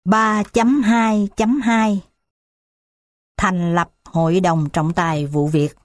3.2.2 Thành lập Hội đồng trọng tài vụ việc.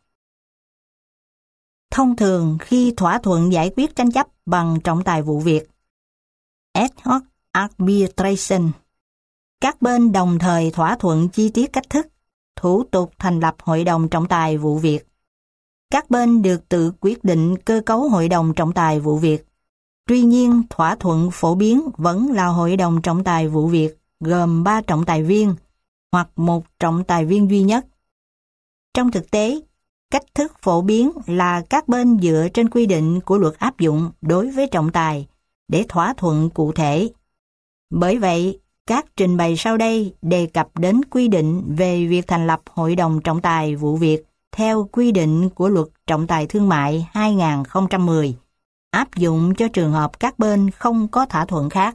Thông thường khi thỏa thuận giải quyết tranh chấp bằng trọng tài vụ việc ad hoc arbitration, các bên đồng thời thỏa thuận chi tiết cách thức, thủ tục thành lập Hội đồng trọng tài vụ việc. Các bên được tự quyết định cơ cấu Hội đồng trọng tài vụ việc. Tuy nhiên, thỏa thuận phổ biến vẫn là Hội đồng trọng tài vụ việc gồm 3 trọng tài viên hoặc một trọng tài viên duy nhất. Trong thực tế, cách thức phổ biến là các bên dựa trên quy định của luật áp dụng đối với trọng tài để thỏa thuận cụ thể. Bởi vậy, các trình bày sau đây đề cập đến quy định về việc thành lập Hội đồng trọng tài vụ việc theo quy định của Luật Trọng tài Thương mại 2010, áp dụng cho trường hợp các bên không có thỏa thuận khác.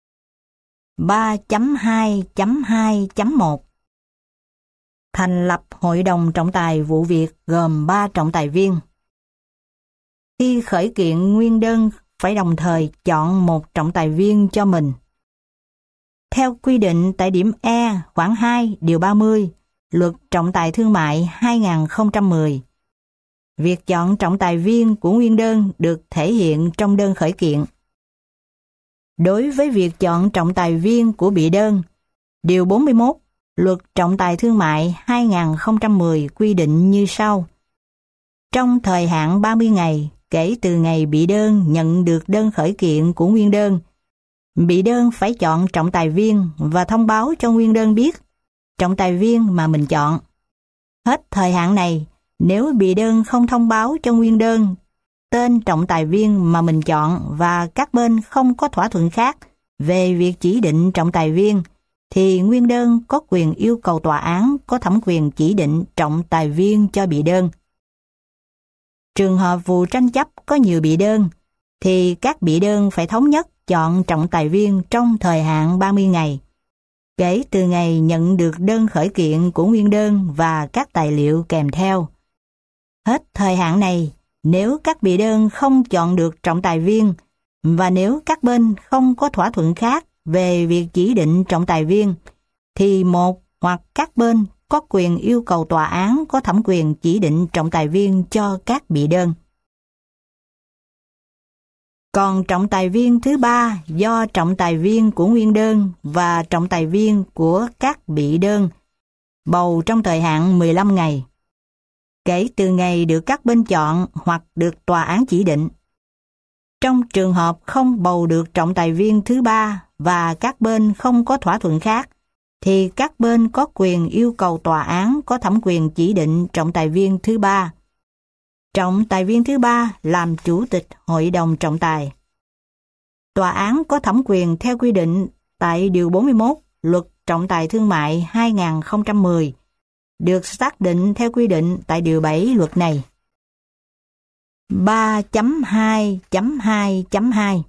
3.2.2.1 Thành lập Hội đồng trọng tài vụ việc gồm 3 trọng tài viên. Khi khởi kiện nguyên đơn phải đồng thời chọn một trọng tài viên cho mình. Theo quy định tại điểm E khoản 2 điều 30 Luật Trọng tài Thương mại 2010, việc chọn trọng tài viên của nguyên đơn được thể hiện trong đơn khởi kiện. Đối với việc chọn trọng tài viên của bị đơn, điều 41 Luật Trọng tài Thương mại 2010 quy định như sau. Trong thời hạn 30 ngày kể từ ngày bị đơn nhận được đơn khởi kiện của nguyên đơn, bị đơn phải chọn trọng tài viên và thông báo cho nguyên đơn biết trọng tài viên mà mình chọn. Hết thời hạn này, nếu bị đơn không thông báo cho nguyên đơn tên trọng tài viên mà mình chọn và các bên không có thỏa thuận khác về việc chỉ định trọng tài viên, thì nguyên đơn có quyền yêu cầu tòa án có thẩm quyền chỉ định trọng tài viên cho bị đơn. Trường hợp vụ tranh chấp có nhiều bị đơn, thì các bị đơn phải thống nhất chọn trọng tài viên trong thời hạn 30 ngày, kể từ ngày nhận được đơn khởi kiện của nguyên đơn và các tài liệu kèm theo. Hết thời hạn này, nếu các bị đơn không chọn được trọng tài viên, và nếu các bên không có thỏa thuận khác về việc chỉ định trọng tài viên, thì một hoặc các bên có quyền yêu cầu tòa án có thẩm quyền chỉ định trọng tài viên cho các bị đơn. Còn trọng tài viên thứ ba do trọng tài viên của nguyên đơn và trọng tài viên của các bị đơn bầu trong thời hạn 15 ngày, kể từ ngày được các bên chọn hoặc được tòa án chỉ định. Trong trường hợp không bầu được trọng tài viên thứ ba và các bên không có thỏa thuận khác, thì các bên có quyền yêu cầu tòa án có thẩm quyền chỉ định trọng tài viên thứ ba. Trọng tài viên thứ ba làm chủ tịch Hội đồng trọng tài. Tòa án có thẩm quyền theo quy định tại điều 41 Luật Trọng tài Thương mại 2010, được xác định theo quy định tại điều 7 luật này. 3.2.2.2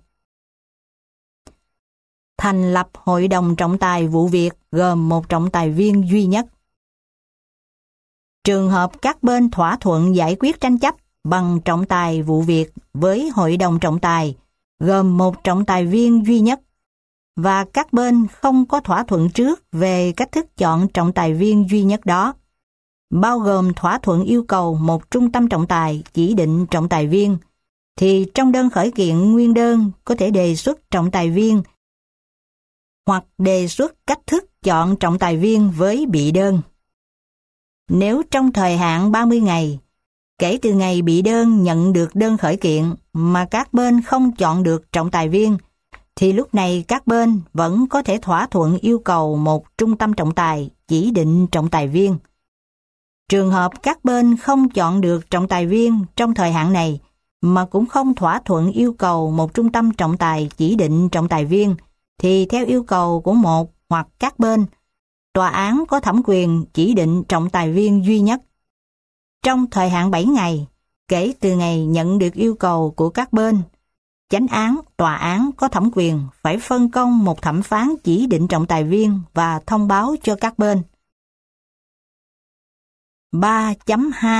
Thành lập Hội đồng trọng tài vụ việc gồm một trọng tài viên duy nhất. Trường hợp các bên thỏa thuận giải quyết tranh chấp bằng trọng tài vụ việc với Hội đồng trọng tài gồm một trọng tài viên duy nhất, và các bên không có thỏa thuận trước về cách thức chọn trọng tài viên duy nhất đó, bao gồm thỏa thuận yêu cầu một trung tâm trọng tài chỉ định trọng tài viên, thì trong đơn khởi kiện nguyên đơn có thể đề xuất trọng tài viên hoặc đề xuất cách thức chọn trọng tài viên với bị đơn. Nếu trong thời hạn 30 ngày, kể từ ngày bị đơn nhận được đơn khởi kiện mà các bên không chọn được trọng tài viên, thì lúc này các bên vẫn có thể thỏa thuận yêu cầu một trung tâm trọng tài chỉ định trọng tài viên. Trường hợp các bên không chọn được trọng tài viên trong thời hạn này mà cũng không thỏa thuận yêu cầu một trung tâm trọng tài chỉ định trọng tài viên, thì theo yêu cầu của một hoặc các bên, tòa án có thẩm quyền chỉ định trọng tài viên duy nhất. Trong thời hạn 7 ngày, kể từ ngày nhận được yêu cầu của các bên, chánh án, tòa án có thẩm quyền phải phân công một thẩm phán chỉ định trọng tài viên và thông báo cho các bên.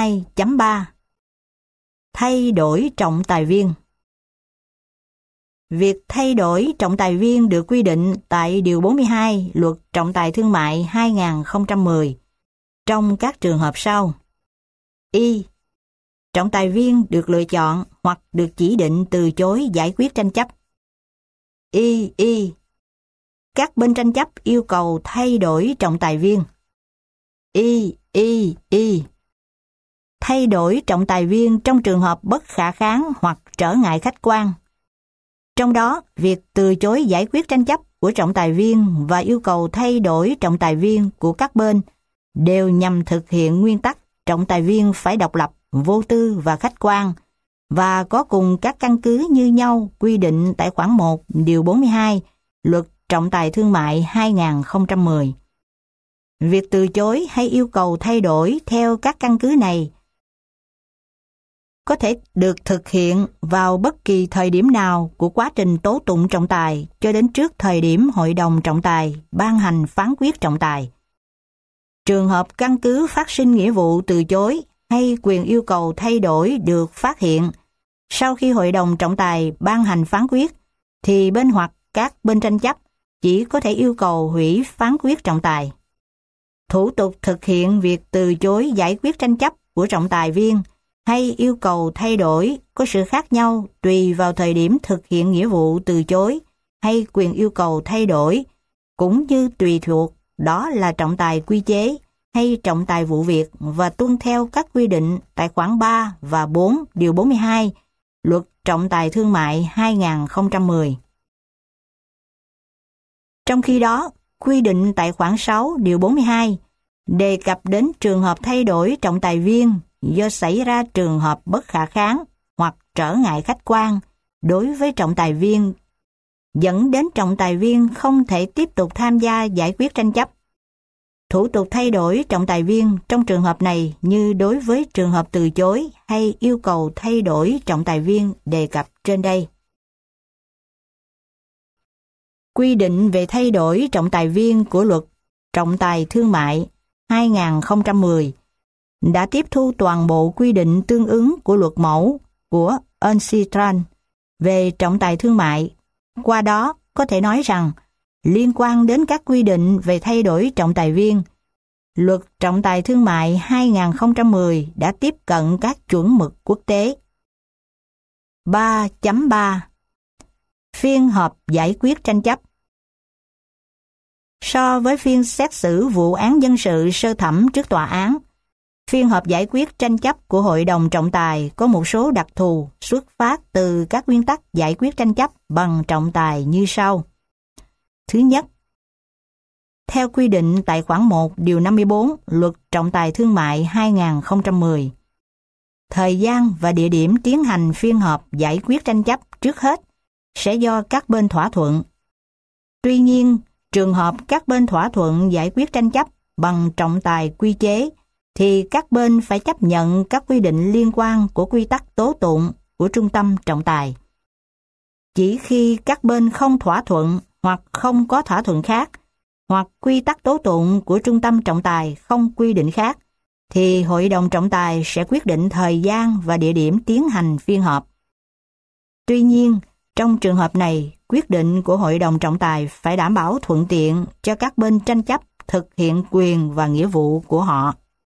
3.2.3 Thay đổi trọng tài viên. việc thay đổi trọng tài viên được quy định tại Điều 42 Luật Trọng tài Thương mại 2010 trong các trường hợp sau. Y. Trọng tài viên được lựa chọn hoặc được chỉ định từ chối giải quyết tranh chấp. Y. Các bên tranh chấp yêu cầu thay đổi trọng tài viên. Y. Thay đổi trọng tài viên trong trường hợp bất khả kháng hoặc trở ngại khách quan. Trong đó, việc từ chối giải quyết tranh chấp của trọng tài viên và yêu cầu thay đổi trọng tài viên của các bên đều nhằm thực hiện nguyên tắc trọng tài viên phải độc lập, vô tư và khách quan và có cùng các căn cứ như nhau quy định tại khoản 1 Điều 42 Luật Trọng tài Thương mại 2010. Việc từ chối hay yêu cầu thay đổi theo các căn cứ này có thể được thực hiện vào bất kỳ thời điểm nào của quá trình tố tụng trọng tài cho đến trước thời điểm Hội đồng trọng tài ban hành phán quyết trọng tài. Trường hợp căn cứ phát sinh nghĩa vụ từ chối hay quyền yêu cầu thay đổi được phát hiện sau khi Hội đồng trọng tài ban hành phán quyết, thì bên hoặc các bên tranh chấp chỉ có thể yêu cầu hủy phán quyết trọng tài. Thủ tục thực hiện việc từ chối giải quyết tranh chấp của trọng tài viên hay yêu cầu thay đổi có sự khác nhau tùy vào thời điểm thực hiện nghĩa vụ từ chối hay quyền yêu cầu thay đổi, cũng như tùy thuộc đó là trọng tài quy chế hay trọng tài vụ việc và tuân theo các quy định tại khoản 3 và 4 Điều 42 Luật Trọng tài Thương mại 2010. Trong khi đó, quy định tại khoản 6 Điều 42 đề cập đến trường hợp thay đổi trọng tài viên do xảy ra trường hợp bất khả kháng hoặc trở ngại khách quan đối với trọng tài viên, dẫn đến trọng tài viên không thể tiếp tục tham gia giải quyết tranh chấp. Thủ tục thay đổi trọng tài viên trong trường hợp này như đối với trường hợp từ chối hay yêu cầu thay đổi trọng tài viên đề cập trên đây. Quy định về thay đổi trọng tài viên của Luật Trọng tài Thương mại 2010 đã tiếp thu toàn bộ quy định tương ứng của luật mẫu của UNCITRAL về trọng tài thương mại. Qua đó, có thể nói rằng, liên quan đến các quy định về thay đổi trọng tài viên, Luật Trọng tài Thương mại 2010 đã tiếp cận các chuẩn mực quốc tế. 3.3 Phiên họp giải quyết tranh chấp. So với phiên xét xử vụ án dân sự sơ thẩm trước tòa án, phiên họp giải quyết tranh chấp của Hội đồng trọng tài có một số đặc thù xuất phát từ các nguyên tắc giải quyết tranh chấp bằng trọng tài như sau. Thứ nhất, theo quy định tại khoản 1 Điều 54 Luật Trọng tài Thương mại 2010, thời gian và địa điểm tiến hành phiên họp giải quyết tranh chấp trước hết sẽ do các bên thỏa thuận. Tuy nhiên, trường hợp các bên thỏa thuận giải quyết tranh chấp bằng trọng tài quy chế thì các bên phải chấp nhận các quy định liên quan của quy tắc tố tụng của trung tâm trọng tài. Chỉ khi các bên không thỏa thuận hoặc không có thỏa thuận khác, hoặc quy tắc tố tụng của trung tâm trọng tài không quy định khác, thì Hội đồng trọng tài sẽ quyết định thời gian và địa điểm tiến hành phiên họp. Tuy nhiên, trong trường hợp này, quyết định của Hội đồng trọng tài phải đảm bảo thuận tiện cho các bên tranh chấp thực hiện quyền và nghĩa vụ của họ.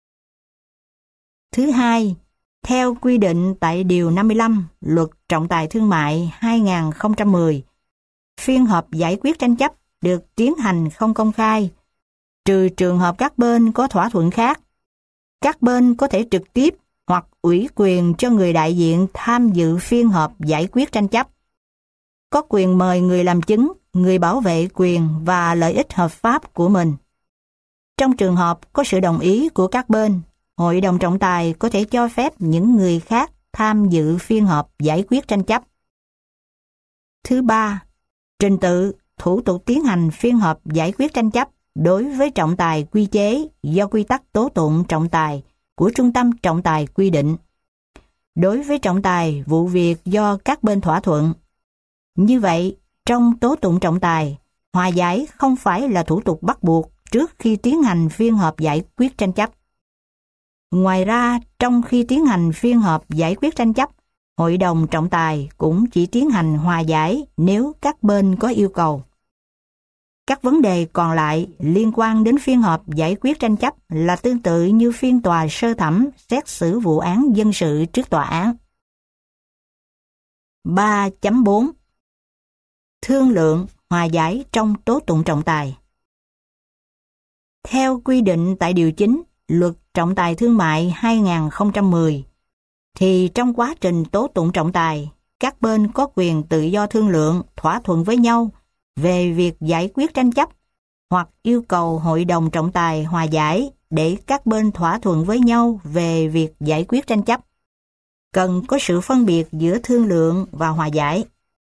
Thứ hai, theo quy định tại Điều 55 Luật Trọng tài Thương mại 2010, phiên họp giải quyết tranh chấp được tiến hành không công khai, trừ trường hợp các bên có thỏa thuận khác. Các bên có thể trực tiếp hoặc ủy quyền cho người đại diện tham dự phiên họp giải quyết tranh chấp. Có quyền mời người làm chứng, người bảo vệ quyền và lợi ích hợp pháp của mình. Trong trường hợp có sự đồng ý của các bên, Hội đồng trọng tài có thể cho phép những người khác tham dự phiên họp giải quyết tranh chấp. Thứ ba, trình tự, thủ tục tiến hành phiên họp giải quyết tranh chấp đối với trọng tài quy chế do quy tắc tố tụng trọng tài của trung tâm trọng tài quy định. Đối với trọng tài vụ việc do các bên thỏa thuận. Như vậy, trong tố tụng trọng tài, hòa giải không phải là thủ tục bắt buộc trước khi tiến hành phiên họp giải quyết tranh chấp. Ngoài ra, trong khi tiến hành phiên họp giải quyết tranh chấp, Hội đồng trọng tài cũng chỉ tiến hành hòa giải nếu các bên có yêu cầu. Các vấn đề còn lại liên quan đến phiên họp giải quyết tranh chấp là tương tự như phiên tòa sơ thẩm xét xử vụ án dân sự trước tòa án. 3.4 Thương lượng hòa giải trong tố tụng trọng tài. Theo quy định tại Điều 9 Luật Trọng tài Thương mại 2010, thì trong quá trình tố tụng trọng tài, các bên có quyền tự do thương lượng, thỏa thuận với nhau về việc giải quyết tranh chấp, hoặc yêu cầu Hội đồng trọng tài hòa giải để các bên thỏa thuận với nhau về việc giải quyết tranh chấp. Cần có sự phân biệt giữa thương lượng và hòa giải.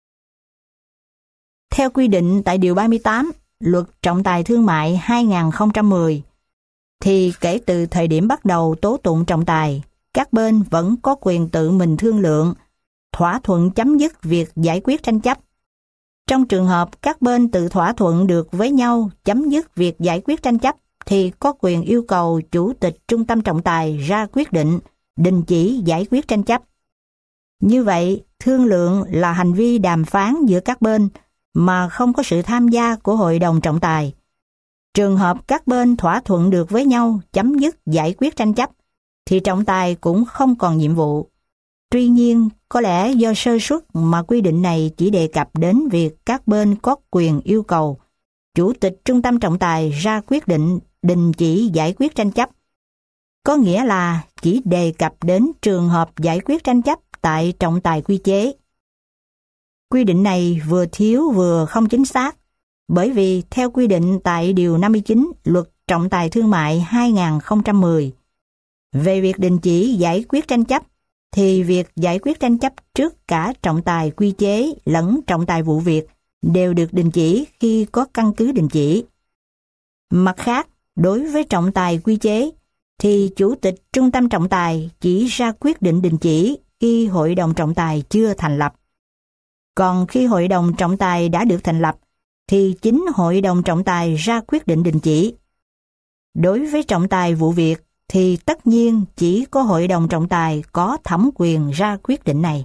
Theo quy định tại Điều 38 Luật Trọng tài Thương mại 2010, thì kể từ thời điểm bắt đầu tố tụng trọng tài, các bên vẫn có quyền tự mình thương lượng, thỏa thuận chấm dứt việc giải quyết tranh chấp. Trong trường hợp các bên tự thỏa thuận được với nhau chấm dứt việc giải quyết tranh chấp, thì có quyền yêu cầu Chủ tịch Trung tâm Trọng tài ra quyết định đình chỉ giải quyết tranh chấp. Như vậy, thương lượng là hành vi đàm phán giữa các bên mà không có sự tham gia của Hội đồng trọng tài. Trường hợp các bên thỏa thuận được với nhau chấm dứt giải quyết tranh chấp, thì trọng tài cũng không còn nhiệm vụ. Tuy nhiên, có lẽ do sơ suất mà quy định này chỉ đề cập đến việc các bên có quyền yêu cầu Chủ tịch Trung tâm Trọng tài ra quyết định đình chỉ giải quyết tranh chấp. Có nghĩa là chỉ đề cập đến trường hợp giải quyết tranh chấp tại trọng tài quy chế. Quy định này vừa thiếu vừa không chính xác, bởi vì theo quy định tại Điều 59 Luật Trọng tài Thương mại 2010, về việc đình chỉ giải quyết tranh chấp, thì việc giải quyết tranh chấp trước cả trọng tài quy chế lẫn trọng tài vụ việc đều được đình chỉ khi có căn cứ đình chỉ. Mặt khác, đối với trọng tài quy chế, thì Chủ tịch Trung tâm Trọng tài chỉ ra quyết định đình chỉ khi Hội đồng trọng tài chưa thành lập. Còn khi Hội đồng trọng tài đã được thành lập, thì chính Hội đồng trọng tài ra quyết định đình chỉ. Đối với trọng tài vụ việc, thì tất nhiên chỉ có Hội đồng trọng tài có thẩm quyền ra quyết định này.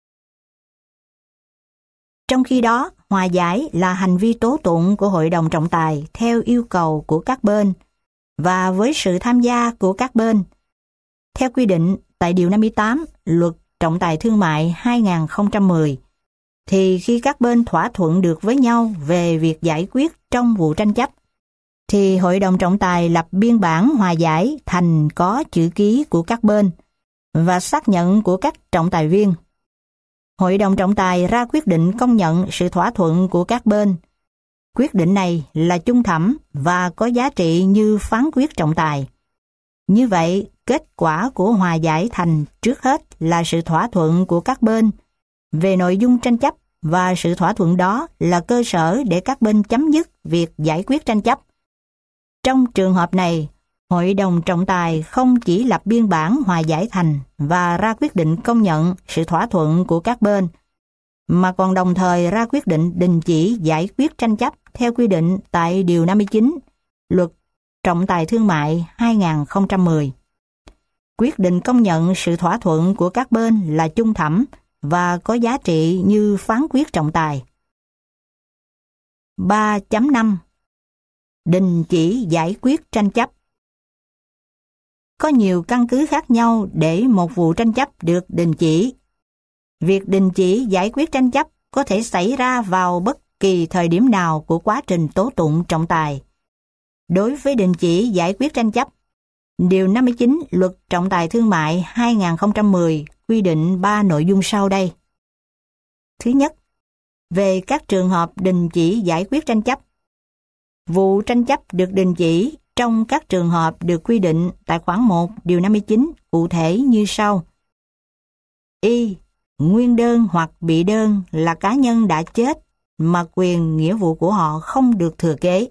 Trong khi đó, hòa giải là hành vi tố tụng của Hội đồng trọng tài theo yêu cầu của các bên và với sự tham gia của các bên. Theo quy định tại Điều 58 Luật Trọng tài Thương mại 2010, thì khi các bên thỏa thuận được với nhau về việc giải quyết trong vụ tranh chấp, thì Hội đồng trọng tài lập biên bản hòa giải thành có chữ ký của các bên và xác nhận của các trọng tài viên. Hội đồng trọng tài ra quyết định công nhận sự thỏa thuận của các bên. Quyết định này là chung thẩm và có giá trị như phán quyết trọng tài. Như vậy, kết quả của hòa giải thành trước hết là sự thỏa thuận của các bên về nội dung tranh chấp, và sự thỏa thuận đó là cơ sở để các bên chấm dứt việc giải quyết tranh chấp. Trong trường hợp này, Hội đồng trọng tài không chỉ lập biên bản hòa giải thành và ra quyết định công nhận sự thỏa thuận của các bên, mà còn đồng thời ra quyết định đình chỉ giải quyết tranh chấp theo quy định tại Điều 59 Luật Trọng tài Thương mại 2010. Quyết định công nhận sự thỏa thuận của các bên là chung thẩm và có giá trị như phán quyết trọng tài. 3.5 Đình chỉ giải quyết tranh chấp. Có nhiều căn cứ khác nhau để một vụ tranh chấp được đình chỉ. Việc đình chỉ giải quyết tranh chấp có thể xảy ra vào bất kỳ thời điểm nào của quá trình tố tụng trọng tài. Đối với đình chỉ giải quyết tranh chấp, Điều 59 Luật Trọng tài Thương mại 2010 quy định 3 nội dung sau đây. Thứ nhất, về các trường hợp đình chỉ giải quyết tranh chấp. Vụ tranh chấp được đình chỉ trong các trường hợp được quy định tại khoản 1 Điều 59 cụ thể như sau. Y. Nguyên đơn hoặc bị đơn là cá nhân đã chết mà quyền nghĩa vụ của họ không được thừa kế.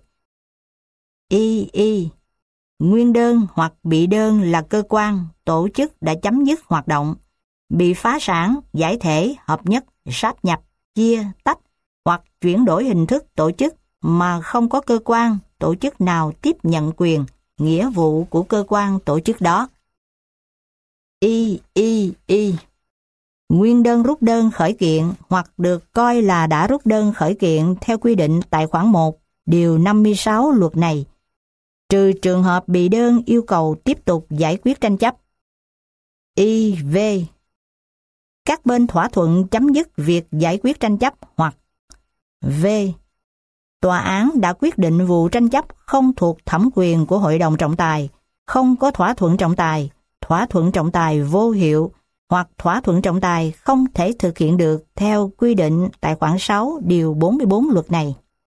Y. Nguyên đơn hoặc bị đơn là cơ quan, tổ chức đã chấm dứt hoạt động, bị phá sản, giải thể, hợp nhất, sáp nhập, chia, tách hoặc chuyển đổi hình thức tổ chức mà không có cơ quan, tổ chức nào tiếp nhận quyền, nghĩa vụ của cơ quan tổ chức đó. Y. Nguyên đơn rút đơn khởi kiện hoặc được coi là đã rút đơn khởi kiện theo quy định tại khoản 1, điều 56 luật này, trừ trường hợp bị đơn yêu cầu tiếp tục giải quyết tranh chấp. IV. Các bên thỏa thuận chấm dứt việc giải quyết tranh chấp hoặc V. Tòa án đã quyết định vụ tranh chấp không thuộc thẩm quyền của hội đồng trọng tài, không có thỏa thuận trọng tài vô hiệu hoặc thỏa thuận trọng tài không thể thực hiện được theo quy định tại khoản 6 điều 44 luật này.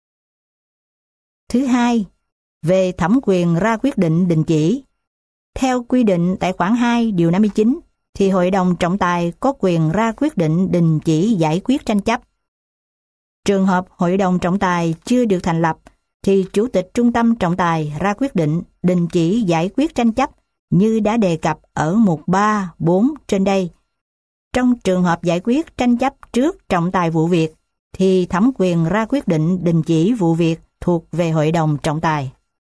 Thứ hai, về thẩm quyền ra quyết định đình chỉ. Theo quy định tại khoản 2 điều 59 thì hội đồng trọng tài có quyền ra quyết định đình chỉ giải quyết tranh chấp. Trường hợp hội đồng trọng tài chưa được thành lập thì chủ tịch trung tâm trọng tài ra quyết định đình chỉ giải quyết tranh chấp như đã đề cập ở mục 3, 4 trên đây. Trong trường hợp giải quyết tranh chấp trước trọng tài vụ việc thì thẩm quyền ra quyết định đình chỉ vụ việc thuộc về hội đồng trọng tài.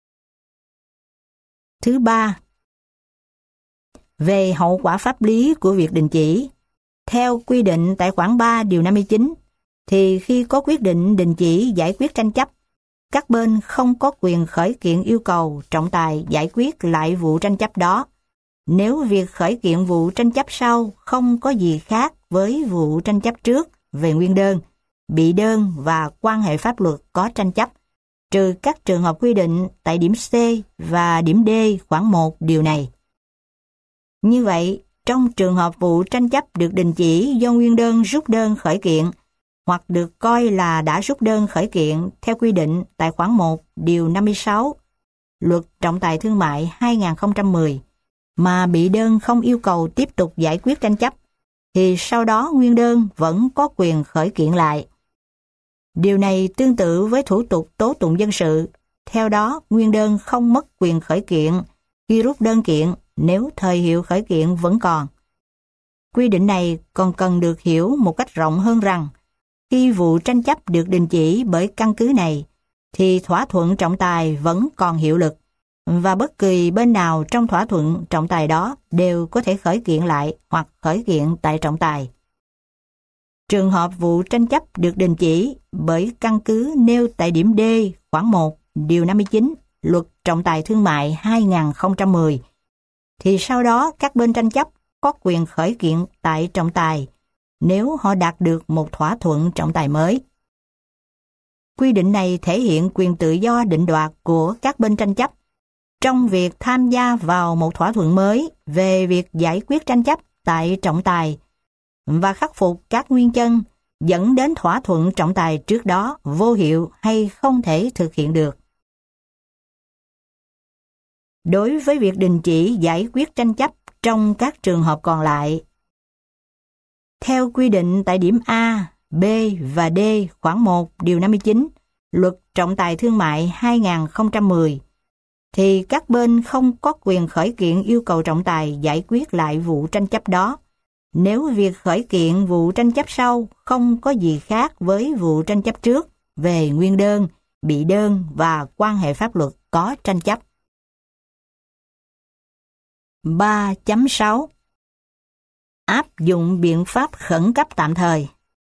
Thứ ba, về hậu quả pháp lý của việc đình chỉ. Theo quy định tại khoản 3 điều 59 thì khi có quyết định đình chỉ giải quyết tranh chấp, các bên không có quyền khởi kiện yêu cầu trọng tài giải quyết lại vụ tranh chấp đó. Nếu việc khởi kiện vụ tranh chấp sau không có gì khác với vụ tranh chấp trước về nguyên đơn, bị đơn và quan hệ pháp luật có tranh chấp, trừ các trường hợp quy định tại điểm C và điểm D khoản 1 điều này. Như vậy, trong trường hợp vụ tranh chấp được đình chỉ do nguyên đơn rút đơn khởi kiện hoặc được coi là đã rút đơn khởi kiện theo quy định tại khoản 1 điều 56 Luật Trọng tài Thương mại 2010 mà bị đơn không yêu cầu tiếp tục giải quyết tranh chấp thì sau đó nguyên đơn vẫn có quyền khởi kiện lại. Điều này tương tự với thủ tục tố tụng dân sự, theo đó nguyên đơn không mất quyền khởi kiện khi rút đơn kiện nếu thời hiệu khởi kiện vẫn còn. Quy định này còn cần được hiểu một cách rộng hơn rằng khi vụ tranh chấp được đình chỉ bởi căn cứ này thì thỏa thuận trọng tài vẫn còn hiệu lực và bất kỳ bên nào trong thỏa thuận trọng tài đó đều có thể khởi kiện lại hoặc khởi kiện tại trọng tài. Trường hợp vụ tranh chấp được đình chỉ bởi căn cứ nêu tại điểm D khoản 1 điều 59 Luật Trọng tài Thương mại 2010 thì sau đó các bên tranh chấp có quyền khởi kiện tại trọng tài nếu họ đạt được một thỏa thuận trọng tài mới. Quy định này thể hiện quyền tự do định đoạt của các bên tranh chấp trong việc tham gia vào một thỏa thuận mới về việc giải quyết tranh chấp tại trọng tài và khắc phục các nguyên nhân dẫn đến thỏa thuận trọng tài trước đó vô hiệu hay không thể thực hiện được. Đối với việc đình chỉ giải quyết tranh chấp trong các trường hợp còn lại, theo quy định tại điểm A, B và D khoản 1 điều 59 Luật Trọng tài Thương mại 2010 thì các bên không có quyền khởi kiện yêu cầu trọng tài giải quyết lại vụ tranh chấp đó nếu việc khởi kiện vụ tranh chấp sau không có gì khác với vụ tranh chấp trước về nguyên đơn, bị đơn và quan hệ pháp luật có tranh chấp. 3.6 Áp dụng biện pháp khẩn cấp tạm thời.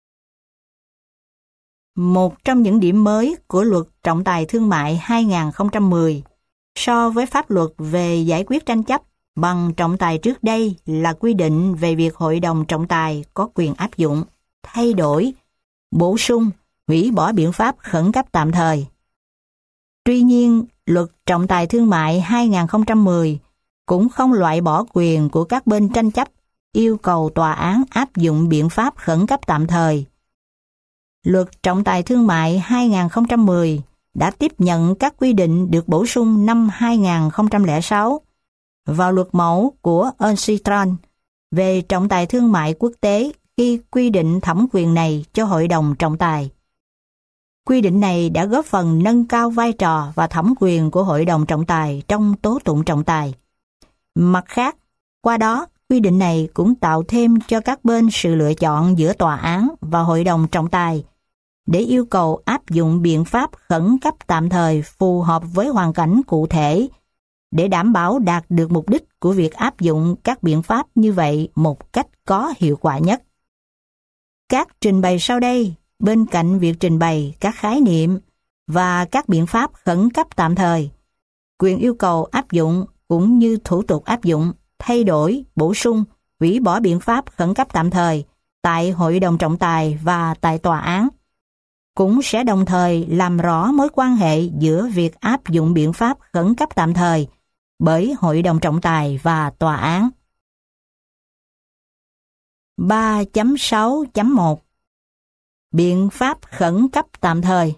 Một trong những điểm mới của Luật Trọng tài Thương mại 2010 so với pháp luật về giải quyết tranh chấp bằng trọng tài trước đây là quy định về việc hội đồng trọng tài có quyền áp dụng, thay đổi, bổ sung, hủy bỏ biện pháp khẩn cấp tạm thời. Tuy nhiên, Luật Trọng tài Thương mại 2010 cũng không loại bỏ quyền của các bên tranh chấp yêu cầu tòa án áp dụng biện pháp khẩn cấp tạm thời. Luật Trọng tài Thương mại 2010 đã tiếp nhận các quy định được bổ sung năm 2006 vào luật mẫu của UNCITRAL về trọng tài thương mại quốc tế khi quy định thẩm quyền này cho hội đồng trọng tài. Quy định này đã góp phần nâng cao vai trò và thẩm quyền của hội đồng trọng tài trong tố tụng trọng tài. Mặt khác, qua đó, quy định này cũng tạo thêm cho các bên sự lựa chọn giữa tòa án và hội đồng trọng tài để yêu cầu áp dụng biện pháp khẩn cấp tạm thời phù hợp với hoàn cảnh cụ thể để đảm bảo đạt được mục đích của việc áp dụng các biện pháp như vậy một cách có hiệu quả nhất. Các trình bày sau đây, bên cạnh việc trình bày các khái niệm và các biện pháp khẩn cấp tạm thời, quyền yêu cầu áp dụng cũng như thủ tục áp dụng, thay đổi, bổ sung, hủy bỏ biện pháp khẩn cấp tạm thời tại Hội đồng trọng tài và tại tòa án, cũng sẽ đồng thời làm rõ mối quan hệ giữa việc áp dụng biện pháp khẩn cấp tạm thời bởi Hội đồng trọng tài và tòa án. 3.6.1 Biện pháp khẩn cấp tạm thời.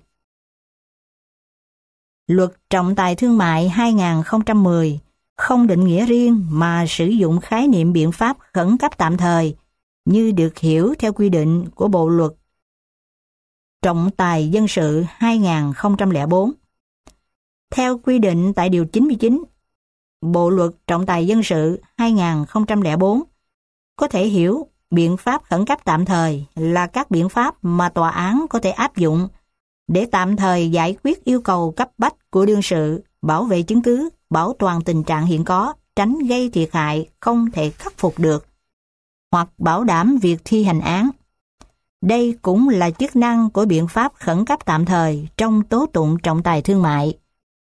Luật trọng tài thương mại 2010 không định nghĩa riêng mà sử dụng khái niệm biện pháp khẩn cấp tạm thời như được hiểu theo quy định của Bộ Luật Trọng tài dân sự 2004. Theo quy định tại Điều 99, Bộ Luật Trọng tài dân sự 2004 có thể hiểu biện pháp khẩn cấp tạm thời là các biện pháp mà tòa án có thể áp dụng để tạm thời giải quyết yêu cầu cấp bách của đương sự, bảo vệ chứng cứ, bảo toàn tình trạng hiện có, tránh gây thiệt hại không thể khắc phục được, hoặc bảo đảm việc thi hành án. Đây cũng là chức năng của biện pháp khẩn cấp tạm thời trong tố tụng trọng tài thương mại.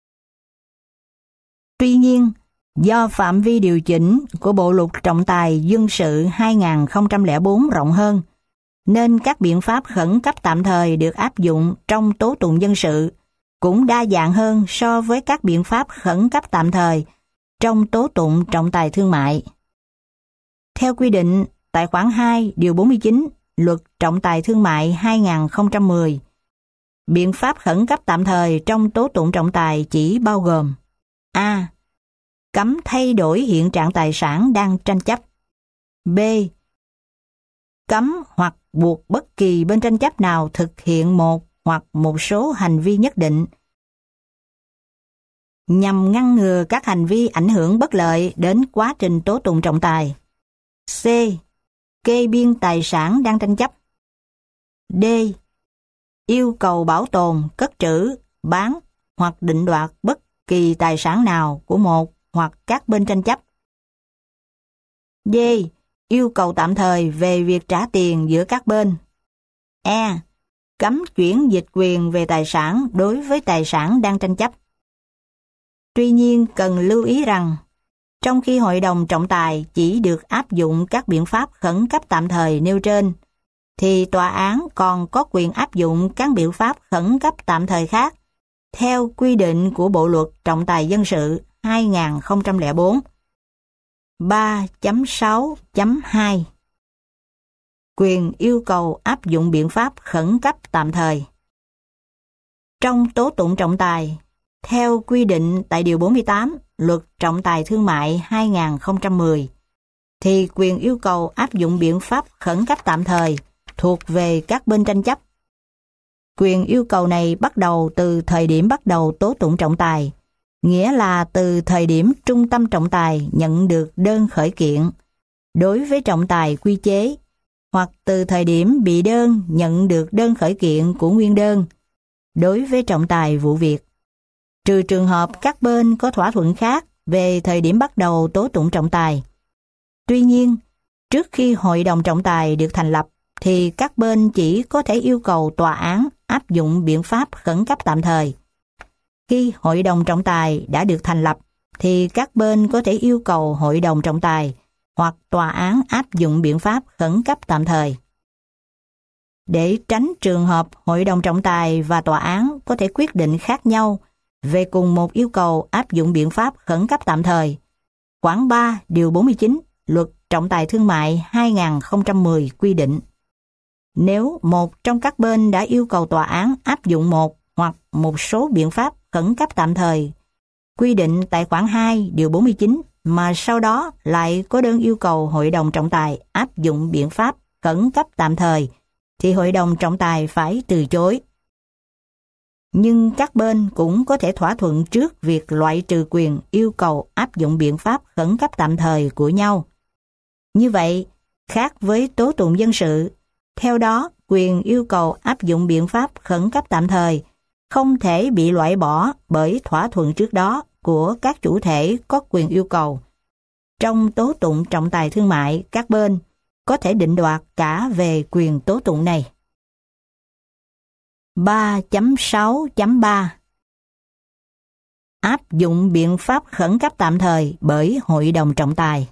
Tuy nhiên, do phạm vi điều chỉnh của Bộ Luật Trọng tài dân sự 2004 rộng hơn, nên các biện pháp khẩn cấp tạm thời được áp dụng trong tố tụng dân sự cũng đa dạng hơn so với các biện pháp khẩn cấp tạm thời trong tố tụng trọng tài thương mại. Theo quy định tại khoản 2 điều 49 Luật Trọng tài thương mại 2010, biện pháp khẩn cấp tạm thời trong tố tụng trọng tài chỉ bao gồm: A. Cấm thay đổi hiện trạng tài sản đang tranh chấp. B. Cấm hoặc buộc bất kỳ bên tranh chấp nào thực hiện một hoặc một số hành vi nhất định nhằm ngăn ngừa các hành vi ảnh hưởng bất lợi đến quá trình tố tụng trọng tài. C. Kê biên tài sản đang tranh chấp. D. Yêu cầu bảo tồn, cất trữ, bán hoặc định đoạt bất kỳ tài sản nào của một hoặc các bên tranh chấp. D. Yêu cầu tạm thời về việc trả tiền giữa các bên. E. Cấm chuyển dịch quyền về tài sản đối với tài sản đang tranh chấp. Tuy nhiên, cần lưu ý rằng, trong khi Hội đồng trọng tài chỉ được áp dụng các biện pháp khẩn cấp tạm thời nêu trên, thì tòa án còn có quyền áp dụng các biện pháp khẩn cấp tạm thời khác theo quy định của Bộ Luật Trọng tài dân sự 2004. 3.6.2 Quyền yêu cầu áp dụng biện pháp khẩn cấp tạm thời. Trong tố tụng trọng tài, theo quy định tại Điều 48 Luật Trọng tài thương mại 2010, thì quyền yêu cầu áp dụng biện pháp khẩn cấp tạm thời thuộc về các bên tranh chấp. Quyền yêu cầu này bắt đầu từ thời điểm bắt đầu tố tụng trọng tài, nghĩa là từ thời điểm trung tâm trọng tài nhận được đơn khởi kiện đối với trọng tài quy chế, hoặc từ thời điểm bị đơn nhận được đơn khởi kiện của nguyên đơn đối với trọng tài vụ việc, trừ trường hợp các bên có thỏa thuận khác về thời điểm bắt đầu tố tụng trọng tài. Tuy nhiên, trước khi Hội đồng trọng tài được thành lập, thì các bên chỉ có thể yêu cầu tòa án áp dụng biện pháp khẩn cấp tạm thời. Khi Hội đồng trọng tài đã được thành lập, thì các bên có thể yêu cầu Hội đồng trọng tài hoặc tòa án áp dụng biện pháp khẩn cấp tạm thời. Để tránh trường hợp Hội đồng trọng tài và tòa án có thể quyết định khác nhau về cùng một yêu cầu áp dụng biện pháp khẩn cấp tạm thời, khoản 3 điều 49 Luật Trọng tài thương mại 2010 quy định, nếu một trong các bên đã yêu cầu tòa án áp dụng một hoặc một số biện pháp khẩn cấp tạm thời quy định tại khoản 2 điều 49 mà sau đó lại có đơn yêu cầu Hội đồng trọng tài áp dụng biện pháp khẩn cấp tạm thời, thì Hội đồng trọng tài phải từ chối. Nhưng các bên cũng có thể thỏa thuận trước việc loại trừ quyền yêu cầu áp dụng biện pháp khẩn cấp tạm thời của nhau. Như vậy, khác với tố tụng dân sự, theo đó quyền yêu cầu áp dụng biện pháp khẩn cấp tạm thời không thể bị loại bỏ bởi thỏa thuận trước đó của các chủ thể có quyền yêu cầu. Trong tố tụng trọng tài thương mại, các bên, có thể định đoạt cả về quyền tố tụng này. 3.6.3 Áp dụng biện pháp khẩn cấp tạm thời bởi Hội đồng trọng tài.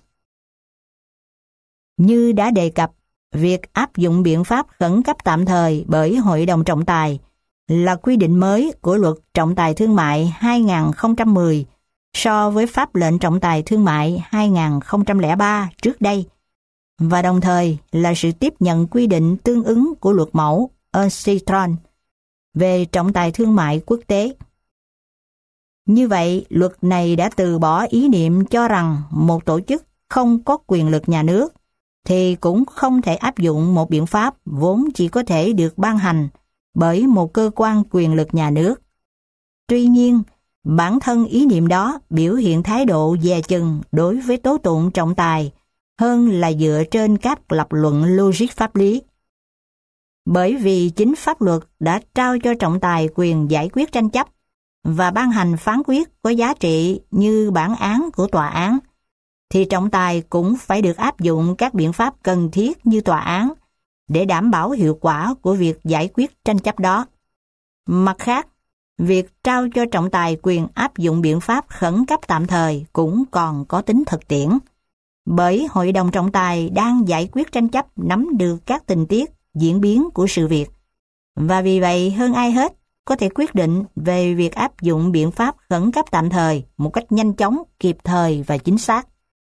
Như đã đề cập, việc áp dụng biện pháp khẩn cấp tạm thời bởi Hội đồng trọng tài là quy định mới của Luật Trọng tài Thương mại 2010 so với Pháp lệnh Trọng tài Thương mại 2003 trước đây, và đồng thời là sự tiếp nhận quy định tương ứng của Luật mẫu UNCITRAL về trọng tài thương mại quốc tế. Như vậy, luật này đã từ bỏ ý niệm cho rằng một tổ chức không có quyền lực nhà nước thì cũng không thể áp dụng một biện pháp vốn chỉ có thể được ban hành bởi một cơ quan quyền lực nhà nước. Tuy nhiên, bản thân ý niệm đó biểu hiện thái độ dè chừng đối với tố tụng trọng tài hơn là dựa trên các lập luận logic pháp lý. Bởi vì chính pháp luật đã trao cho trọng tài quyền giải quyết tranh chấp và ban hành phán quyết có giá trị như bản án của tòa án, thì trọng tài cũng phải được áp dụng các biện pháp cần thiết như tòa án để đảm bảo hiệu quả của việc giải quyết tranh chấp đó. Mặt khác, việc trao cho trọng tài quyền áp dụng biện pháp khẩn cấp tạm thời cũng còn có tính thực tiễn, bởi Hội đồng trọng tài đang giải quyết tranh chấp nắm được các tình tiết, diễn biến của sự việc, và vì vậy hơn ai hết có thể quyết định về việc áp dụng biện pháp khẩn cấp tạm thời một cách nhanh chóng, kịp thời và chính xác.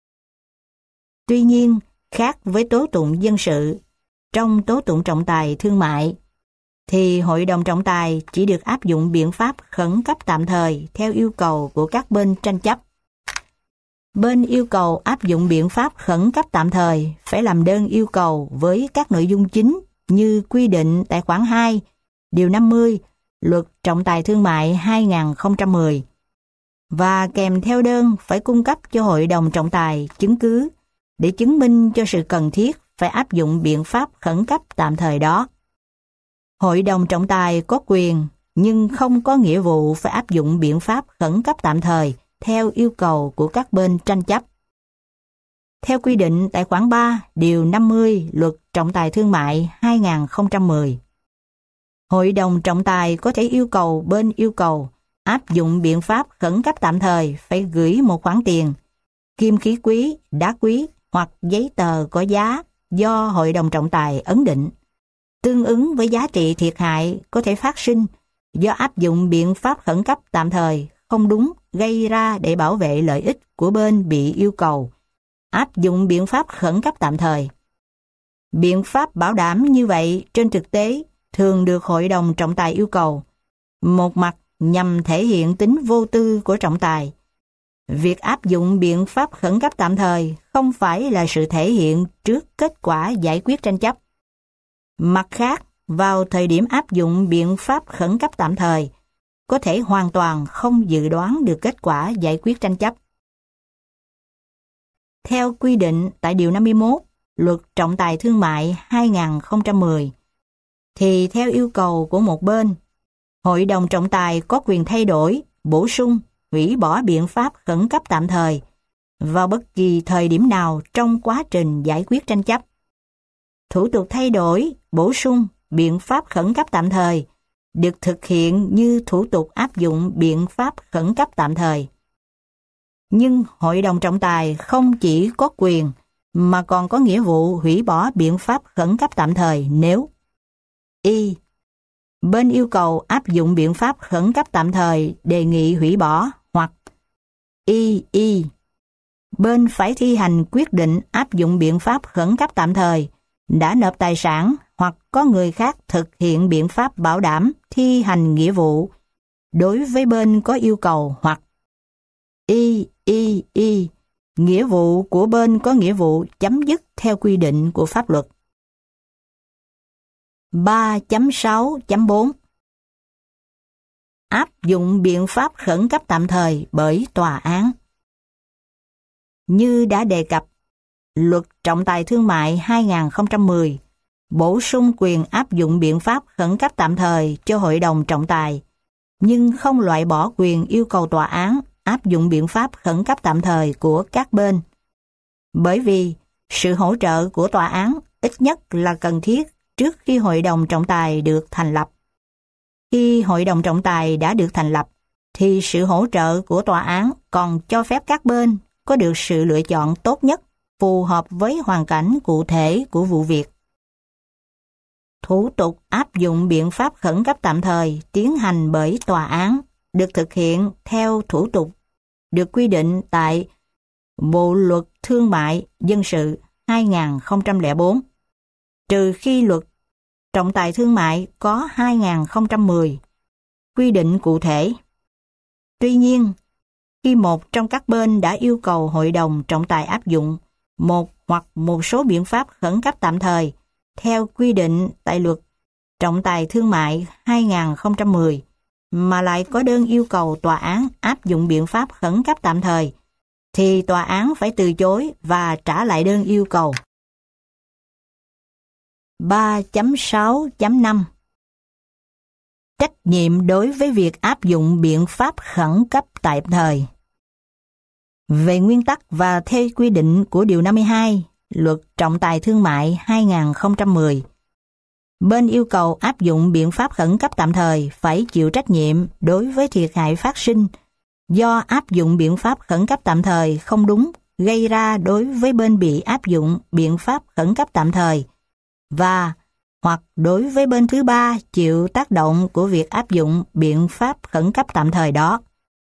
Tuy nhiên, khác với tố tụng dân sự, trong tố tụng trọng tài thương mại, thì Hội đồng trọng tài chỉ được áp dụng biện pháp khẩn cấp tạm thời theo yêu cầu của các bên tranh chấp. Bên yêu cầu áp dụng biện pháp khẩn cấp tạm thời phải làm đơn yêu cầu với các nội dung chính như quy định tại khoản 2, điều 50, Luật Trọng tài Thương mại 2010, và kèm theo đơn phải cung cấp cho Hội đồng trọng tài chứng cứ để chứng minh cho sự cần thiết phải áp dụng biện pháp khẩn cấp tạm thời đó. Hội đồng trọng tài có quyền nhưng không có nghĩa vụ phải áp dụng biện pháp khẩn cấp tạm thời theo yêu cầu của các bên tranh chấp. Theo quy định tại khoản 3, điều 50 Luật Trọng tài Thương mại 2010, Hội đồng trọng tài có thể yêu cầu bên yêu cầu áp dụng biện pháp khẩn cấp tạm thời phải gửi một khoản tiền, kim khí quý, đá quý hoặc giấy tờ có giá do Hội đồng trọng tài ấn định, tương ứng với giá trị thiệt hại có thể phát sinh do áp dụng biện pháp khẩn cấp tạm thời không đúng gây ra để bảo vệ lợi ích của bên bị yêu cầu áp dụng biện pháp khẩn cấp tạm thời. Biện pháp bảo đảm như vậy trên thực tế thường được Hội đồng trọng tài yêu cầu, một mặt nhằm thể hiện tính vô tư của trọng tài. Việc áp dụng biện pháp khẩn cấp tạm thời không phải là sự thể hiện trước kết quả giải quyết tranh chấp. Mặt khác, vào thời điểm áp dụng biện pháp khẩn cấp tạm thời, có thể hoàn toàn không dự đoán được kết quả giải quyết tranh chấp. Theo quy định tại Điều 51, Luật Trọng tài Thương mại 2010, thì theo yêu cầu của một bên, Hội đồng trọng tài có quyền thay đổi, bổ sung, hủy bỏ biện pháp khẩn cấp tạm thời vào bất kỳ thời điểm nào trong quá trình giải quyết tranh chấp. Thủ tục thay đổi, bổ sung biện pháp khẩn cấp tạm thời được thực hiện như thủ tục áp dụng biện pháp khẩn cấp tạm thời. Nhưng Hội đồng trọng tài không chỉ có quyền mà còn có nghĩa vụ hủy bỏ biện pháp khẩn cấp tạm thời nếu y. Bên yêu cầu áp dụng biện pháp khẩn cấp tạm thời đề nghị hủy bỏ, hoặc y. Bên phải thi hành quyết định áp dụng biện pháp khẩn cấp tạm thời đã nộp tài sản hoặc có người khác thực hiện biện pháp bảo đảm thi hành nghĩa vụ đối với bên có yêu cầu, hoặc y. Nghĩa vụ của bên có nghĩa vụ chấm dứt theo quy định của pháp luật. 3.6.4 Áp dụng biện pháp khẩn cấp tạm thời bởi tòa án. Như đã đề cập, Luật Trọng tài Thương mại 2010 bổ sung quyền áp dụng biện pháp khẩn cấp tạm thời cho Hội đồng trọng tài, nhưng không loại bỏ quyền yêu cầu tòa án áp dụng biện pháp khẩn cấp tạm thời của các bên. Bởi vì sự hỗ trợ của tòa án ít nhất là cần thiết trước khi hội đồng trọng tài được thành lập. Khi hội đồng trọng tài đã được thành lập, thì sự hỗ trợ của tòa án còn cho phép các bên có được sự lựa chọn tốt nhất phù hợp với hoàn cảnh cụ thể của vụ việc. Thủ tục áp dụng biện pháp khẩn cấp tạm thời tiến hành bởi tòa án được thực hiện theo thủ tục được quy định tại Bộ Luật Thương mại Dân sự 2004, trừ khi Luật Trọng tài Thương mại có 2010 quy định cụ thể. Tuy nhiên, khi một trong các bên đã yêu cầu hội đồng trọng tài áp dụng một hoặc một số biện pháp khẩn cấp tạm thời theo quy định tại Luật Trọng tài Thương mại 2010, mà lại có đơn yêu cầu tòa án áp dụng biện pháp khẩn cấp tạm thời, thì tòa án phải từ chối và trả lại đơn yêu cầu. 3.6.5 Trách nhiệm đối với việc áp dụng biện pháp khẩn cấp tạm thời. Về nguyên tắc và theo quy định của Điều 52, Luật Trọng tài Thương mại 2010, bên yêu cầu áp dụng biện pháp khẩn cấp tạm thời phải chịu trách nhiệm đối với thiệt hại phát sinh do áp dụng biện pháp khẩn cấp tạm thời không đúng gây ra đối với bên bị áp dụng biện pháp khẩn cấp tạm thời, và hoặc đối với bên thứ ba chịu tác động của việc áp dụng biện pháp khẩn cấp tạm thời đó.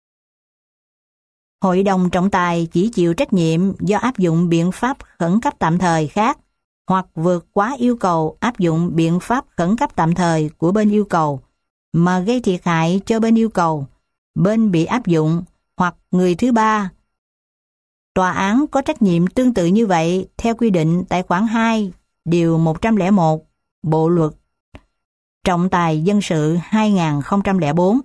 Hội đồng trọng tài chỉ chịu trách nhiệm do áp dụng biện pháp khẩn cấp tạm thời khác hoặc vượt quá yêu cầu áp dụng biện pháp khẩn cấp tạm thời của bên yêu cầu mà gây thiệt hại cho bên yêu cầu, bên bị áp dụng hoặc người thứ ba. Tòa án có trách nhiệm tương tự như vậy theo quy định tại khoản 2, Điều 101, Bộ Luật Trọng tài Dân sự 2004.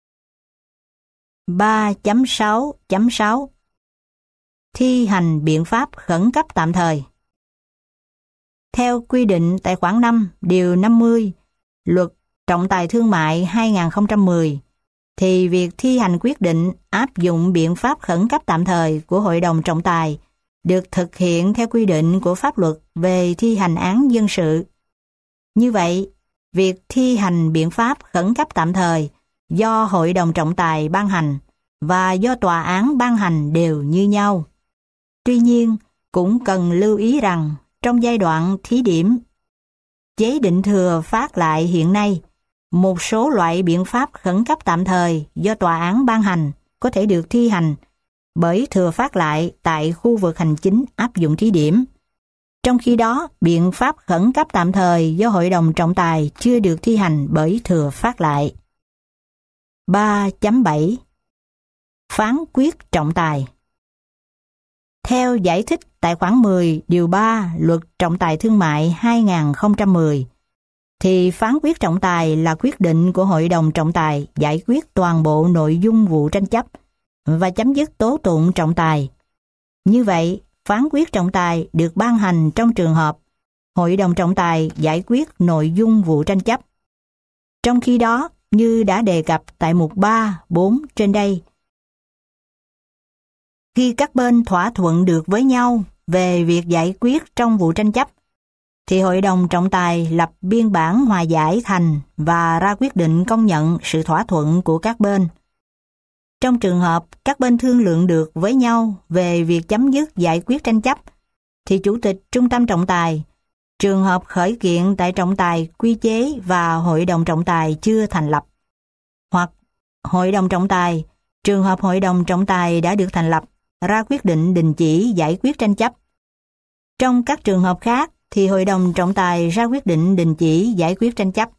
3.6.6 Thi hành biện pháp khẩn cấp tạm thời. Theo quy định tại khoản 5, Điều 50, Luật Trọng tài Thương mại 2010, thì việc thi hành quyết định áp dụng biện pháp khẩn cấp tạm thời của Hội đồng trọng tài được thực hiện theo quy định của pháp luật về thi hành án dân sự. Như vậy, việc thi hành biện pháp khẩn cấp tạm thời do Hội đồng trọng tài ban hành và do tòa án ban hành đều như nhau. Tuy nhiên, cũng cần lưu ý rằng trong giai đoạn thí điểm chế định thừa phát lại hiện nay, một số loại biện pháp khẩn cấp tạm thời do tòa án ban hành có thể được thi hành bởi thừa phát lại tại khu vực hành chính áp dụng thí điểm. Trong khi đó, biện pháp khẩn cấp tạm thời do Hội đồng trọng tài chưa được thi hành bởi thừa phát lại. 3.7 Phán quyết trọng tài. Theo giải thích tại khoản 10 điều 3 Luật Trọng tài Thương mại 2010, thì phán quyết trọng tài là quyết định của Hội đồng trọng tài giải quyết toàn bộ nội dung vụ tranh chấp và chấm dứt tố tụng trọng tài. Như vậy, phán quyết trọng tài được ban hành trong trường hợp Hội đồng trọng tài giải quyết nội dung vụ tranh chấp. Trong khi đó, như đã đề cập tại mục 3, 4 trên đây, khi các bên thỏa thuận được với nhau về việc giải quyết trong vụ tranh chấp, thì Hội đồng trọng tài lập biên bản hòa giải thành và ra quyết định công nhận sự thỏa thuận của các bên. Trong trường hợp các bên thương lượng được với nhau về việc chấm dứt giải quyết tranh chấp, thì Chủ tịch Trung tâm trọng tài, trường hợp khởi kiện tại trọng tài quy chế và Hội đồng trọng tài chưa thành lập, hoặc Hội đồng trọng tài, trường hợp Hội đồng trọng tài đã được thành lập, ra quyết định đình chỉ giải quyết tranh chấp. Trong các trường hợp khác, thì Hội đồng trọng tài ra quyết định đình chỉ giải quyết tranh chấp.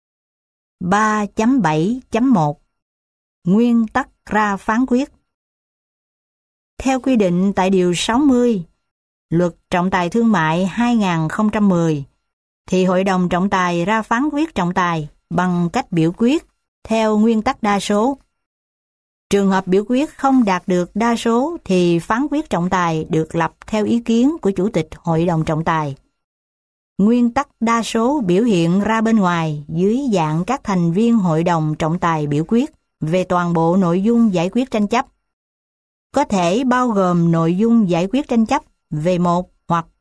3.7.1 Nguyên tắc ra phán quyết. Theo quy định tại Điều 60, Luật Trọng tài Thương mại 2010, thì Hội đồng trọng tài ra phán quyết trọng tài bằng cách biểu quyết theo nguyên tắc đa số. Trường hợp biểu quyết không đạt được đa số thì phán quyết trọng tài được lập theo ý kiến của Chủ tịch Hội đồng trọng tài. Nguyên tắc đa số biểu hiện ra bên ngoài dưới dạng các thành viên Hội đồng trọng tài biểu quyết về toàn bộ nội dung giải quyết tranh chấp. Có thể bao gồm nội dung giải quyết tranh chấp về một hoặc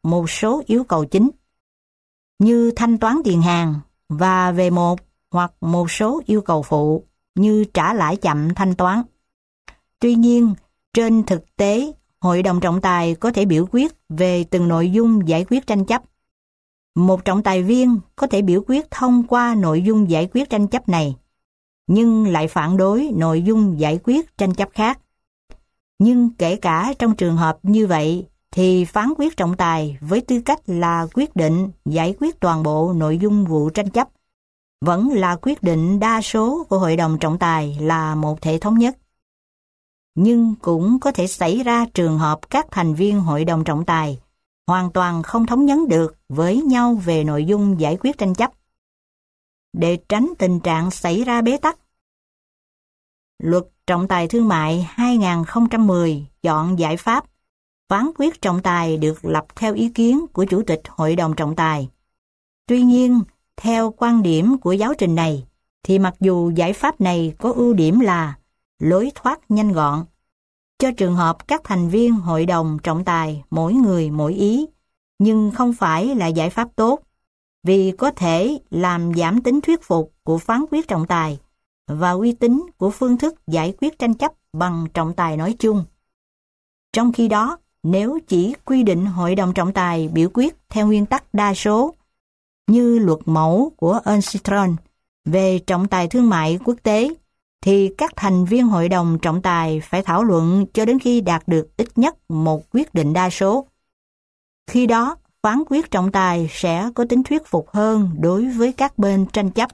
một số yêu cầu chính, như thanh toán tiền hàng và về hoặc một số yêu cầu phụ, như trả lãi chậm thanh toán. Tuy nhiên, trên thực tế, Hội đồng trọng tài có thể biểu quyết về từng nội dung giải quyết tranh chấp. Một trọng tài viên có thể biểu quyết thông qua nội dung giải quyết tranh chấp này, nhưng lại phản đối nội dung giải quyết tranh chấp khác. Nhưng kể cả trong trường hợp như vậy, thì phán quyết trọng tài với tư cách là quyết định giải quyết toàn bộ nội dung vụ tranh chấp vẫn là quyết định đa số của Hội đồng trọng tài là một thể thống nhất. Nhưng cũng có thể xảy ra trường hợp các thành viên Hội đồng trọng tài hoàn toàn không thống nhất được với nhau về nội dung giải quyết tranh chấp. Để tránh tình trạng xảy ra bế tắc, Luật Trọng tài Thương mại 2010 chọn giải pháp phán quyết trọng tài được lập theo ý kiến của Chủ tịch Hội đồng trọng tài. Tuy nhiên, theo quan điểm của giáo trình này, thì mặc dù giải pháp này có ưu điểm là lối thoát nhanh gọn, cho trường hợp các thành viên Hội đồng trọng tài mỗi người mỗi ý, nhưng không phải là giải pháp tốt, vì có thể làm giảm tính thuyết phục của phán quyết trọng tài và uy tín của phương thức giải quyết tranh chấp bằng trọng tài nói chung. Trong khi đó, nếu chỉ quy định Hội đồng trọng tài biểu quyết theo nguyên tắc đa số, như luật mẫu của Ernst-Strom về trọng tài thương mại quốc tế, thì các thành viên Hội đồng trọng tài phải thảo luận cho đến khi đạt được ít nhất một quyết định đa số. Khi đó, phán quyết trọng tài sẽ có tính thuyết phục hơn đối với các bên tranh chấp.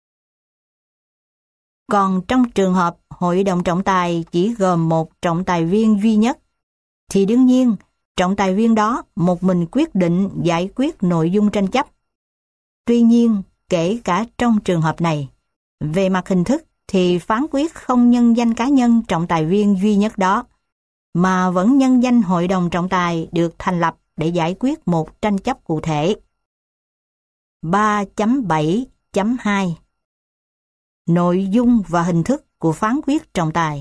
Còn trong trường hợp Hội đồng trọng tài chỉ gồm một trọng tài viên duy nhất, thì đương nhiên trọng tài viên đó một mình quyết định giải quyết nội dung tranh chấp. Tuy nhiên, kể cả trong trường hợp này, về mặt hình thức thì phán quyết không nhân danh cá nhân trọng tài viên duy nhất đó, mà vẫn nhân danh Hội đồng trọng tài được thành lập để giải quyết một tranh chấp cụ thể. 3.7.2 Nội dung và hình thức của phán quyết trọng tài.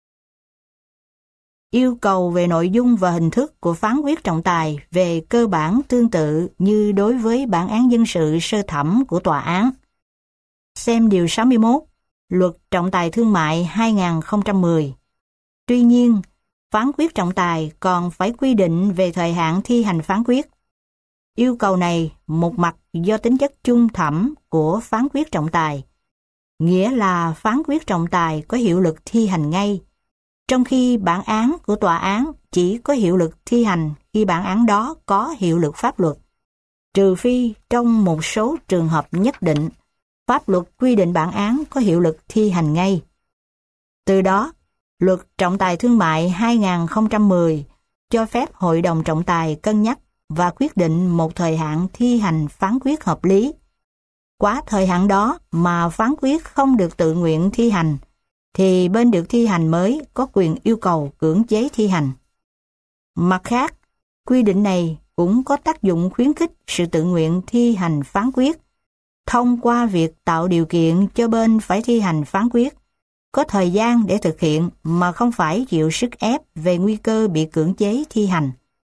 Yêu cầu về nội dung và hình thức của phán quyết trọng tài về cơ bản tương tự như đối với bản án dân sự sơ thẩm của tòa án. Xem điều 61, Luật Trọng tài Thương mại 2010. Tuy nhiên, phán quyết trọng tài còn phải quy định về thời hạn thi hành phán quyết. Yêu cầu này một mặt do tính chất chung thẩm của phán quyết trọng tài, nghĩa là phán quyết trọng tài có hiệu lực thi hành ngay, trong khi bản án của tòa án chỉ có hiệu lực thi hành khi bản án đó có hiệu lực pháp luật, trừ phi trong một số trường hợp nhất định, pháp luật quy định bản án có hiệu lực thi hành ngay. Từ đó, Luật Trọng tài Thương mại 2010 cho phép Hội đồng trọng tài cân nhắc và quyết định một thời hạn thi hành phán quyết hợp lý. Quá thời hạn đó mà phán quyết không được tự nguyện thi hành, thì bên được thi hành mới có quyền yêu cầu cưỡng chế thi hành. Mặt khác, quy định này cũng có tác dụng khuyến khích sự tự nguyện thi hành phán quyết, thông qua việc tạo điều kiện cho bên phải thi hành phán quyết có thời gian để thực hiện mà không phải chịu sức ép về nguy cơ bị cưỡng chế thi hành.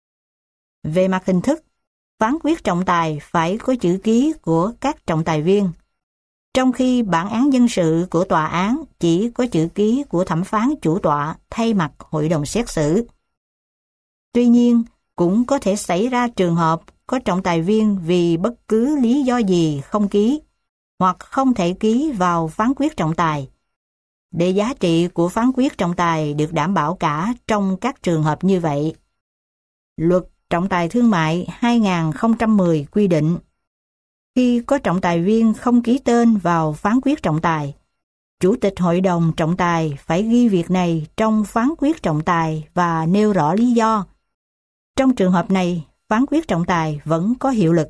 Về mặt hình thức, phán quyết trọng tài phải có chữ ký của các trọng tài viên, trong khi bản án dân sự của tòa án chỉ có chữ ký của thẩm phán chủ tọa thay mặt hội đồng xét xử. Tuy nhiên, cũng có thể xảy ra trường hợp có trọng tài viên vì bất cứ lý do gì không ký hoặc không thể ký vào phán quyết trọng tài, để giá trị của phán quyết trọng tài được đảm bảo cả trong các trường hợp như vậy. Luật Trọng tài Thương mại 2010 quy định, khi có trọng tài viên không ký tên vào phán quyết trọng tài, Chủ tịch Hội đồng trọng tài phải ghi việc này trong phán quyết trọng tài và nêu rõ lý do. Trong trường hợp này, phán quyết trọng tài vẫn có hiệu lực.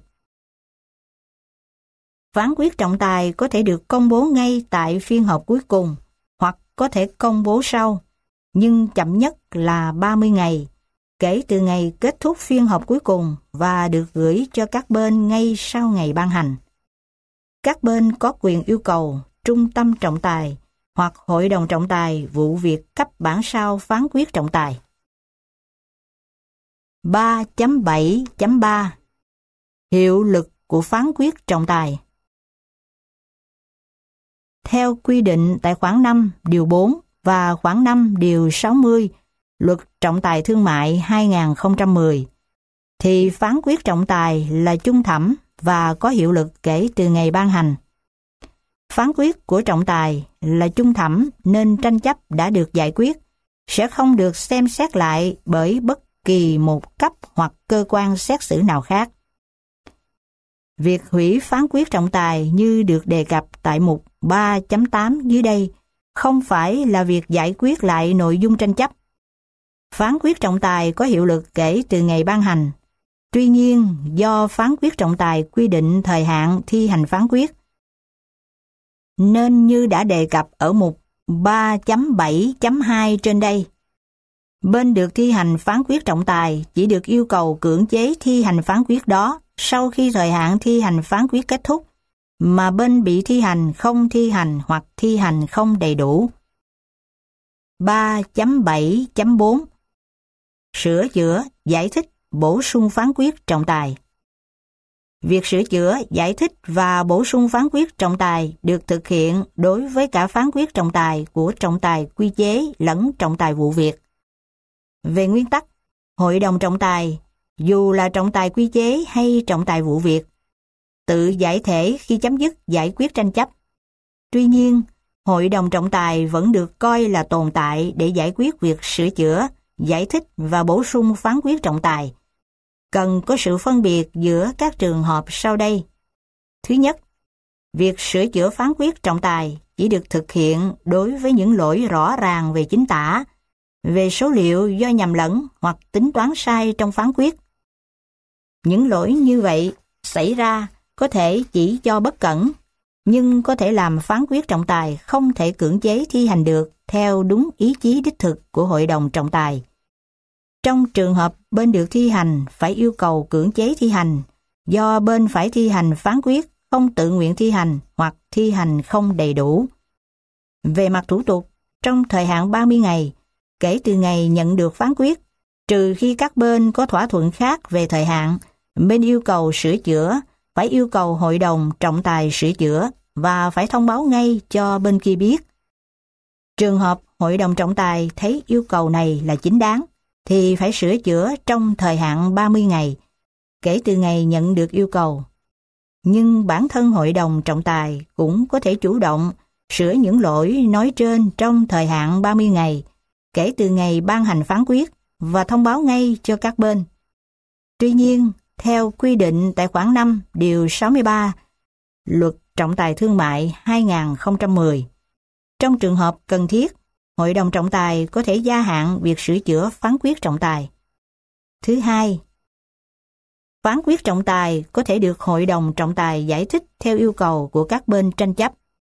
Phán quyết trọng tài có thể được công bố ngay tại phiên họp cuối cùng, hoặc có thể công bố sau, nhưng chậm nhất là 30 ngày, kể từ ngày kết thúc phiên họp cuối cùng và được gửi cho các bên ngay sau ngày ban hành. Các bên có quyền yêu cầu trung tâm trọng tài hoặc hội đồng trọng tài vụ việc cấp bản sao phán quyết trọng tài. 3.7.3 Hiệu lực của phán quyết trọng tài. Theo quy định tại khoản 5 điều 4 và khoản 5 điều 60 Luật Trọng tài Thương mại 2010, thì phán quyết trọng tài là chung thẩm và có hiệu lực kể từ ngày ban hành. Phán quyết của trọng tài là chung thẩm nên tranh chấp đã được giải quyết sẽ không được xem xét lại bởi bất kỳ một cấp hoặc cơ quan xét xử nào khác. Việc hủy phán quyết trọng tài như được đề cập tại mục 3.8 dưới đây không phải là việc giải quyết lại nội dung tranh chấp. Phán quyết trọng tài có hiệu lực kể từ ngày ban hành. Tuy nhiên, do phán quyết trọng tài quy định thời hạn thi hành phán quyết, nên như đã đề cập ở mục 3.7.2 trên đây, bên được thi hành phán quyết trọng tài chỉ được yêu cầu cưỡng chế thi hành phán quyết đó sau khi thời hạn thi hành phán quyết kết thúc, mà bên bị thi hành không thi hành hoặc thi hành không đầy đủ. 3.7.4 Sửa chữa, giải thích, bổ sung phán quyết trọng tài. Việc sửa chữa, giải thích và bổ sung phán quyết trọng tài được thực hiện đối với cả phán quyết trọng tài của trọng tài quy chế lẫn trọng tài vụ việc. Về nguyên tắc, Hội đồng trọng tài, dù là trọng tài quy chế hay trọng tài vụ việc, tự giải thể khi chấm dứt giải quyết tranh chấp. Tuy nhiên, Hội đồng trọng tài vẫn được coi là tồn tại để giải quyết việc sửa chữa, giải thích và bổ sung phán quyết trọng tài. Cần có sự phân biệt giữa các trường hợp sau đây. Thứ nhất, việc sửa chữa phán quyết trọng tài chỉ được thực hiện đối với những lỗi rõ ràng về chính tả, về số liệu do nhầm lẫn hoặc tính toán sai trong phán quyết. Những lỗi như vậy xảy ra có thể chỉ do bất cẩn, nhưng có thể làm phán quyết trọng tài không thể cưỡng chế thi hành được theo đúng ý chí đích thực của Hội đồng trọng tài. Trong trường hợp bên được thi hành phải yêu cầu cưỡng chế thi hành, do bên phải thi hành phán quyết không tự nguyện thi hành hoặc thi hành không đầy đủ. Về mặt thủ tục, trong thời hạn 30 ngày, kể từ ngày nhận được phán quyết, trừ khi các bên có thỏa thuận khác về thời hạn, bên yêu cầu sửa chữa, phải yêu cầu Hội đồng trọng tài sửa chữa và phải thông báo ngay cho bên kia biết. Trường hợp Hội đồng trọng tài thấy yêu cầu này là chính đáng, thì phải sửa chữa trong thời hạn 30 ngày, kể từ ngày nhận được yêu cầu. Nhưng bản thân Hội đồng trọng tài cũng có thể chủ động sửa những lỗi nói trên trong thời hạn 30 ngày, kể từ ngày ban hành phán quyết và thông báo ngay cho các bên. Tuy nhiên, theo quy định tại khoản 5 điều 63 Luật Trọng tài Thương mại 2010, trong trường hợp cần thiết, Hội đồng trọng tài có thể gia hạn việc sửa chữa phán quyết trọng tài. Thứ hai, phán quyết trọng tài có thể được Hội đồng trọng tài giải thích theo yêu cầu của các bên tranh chấp.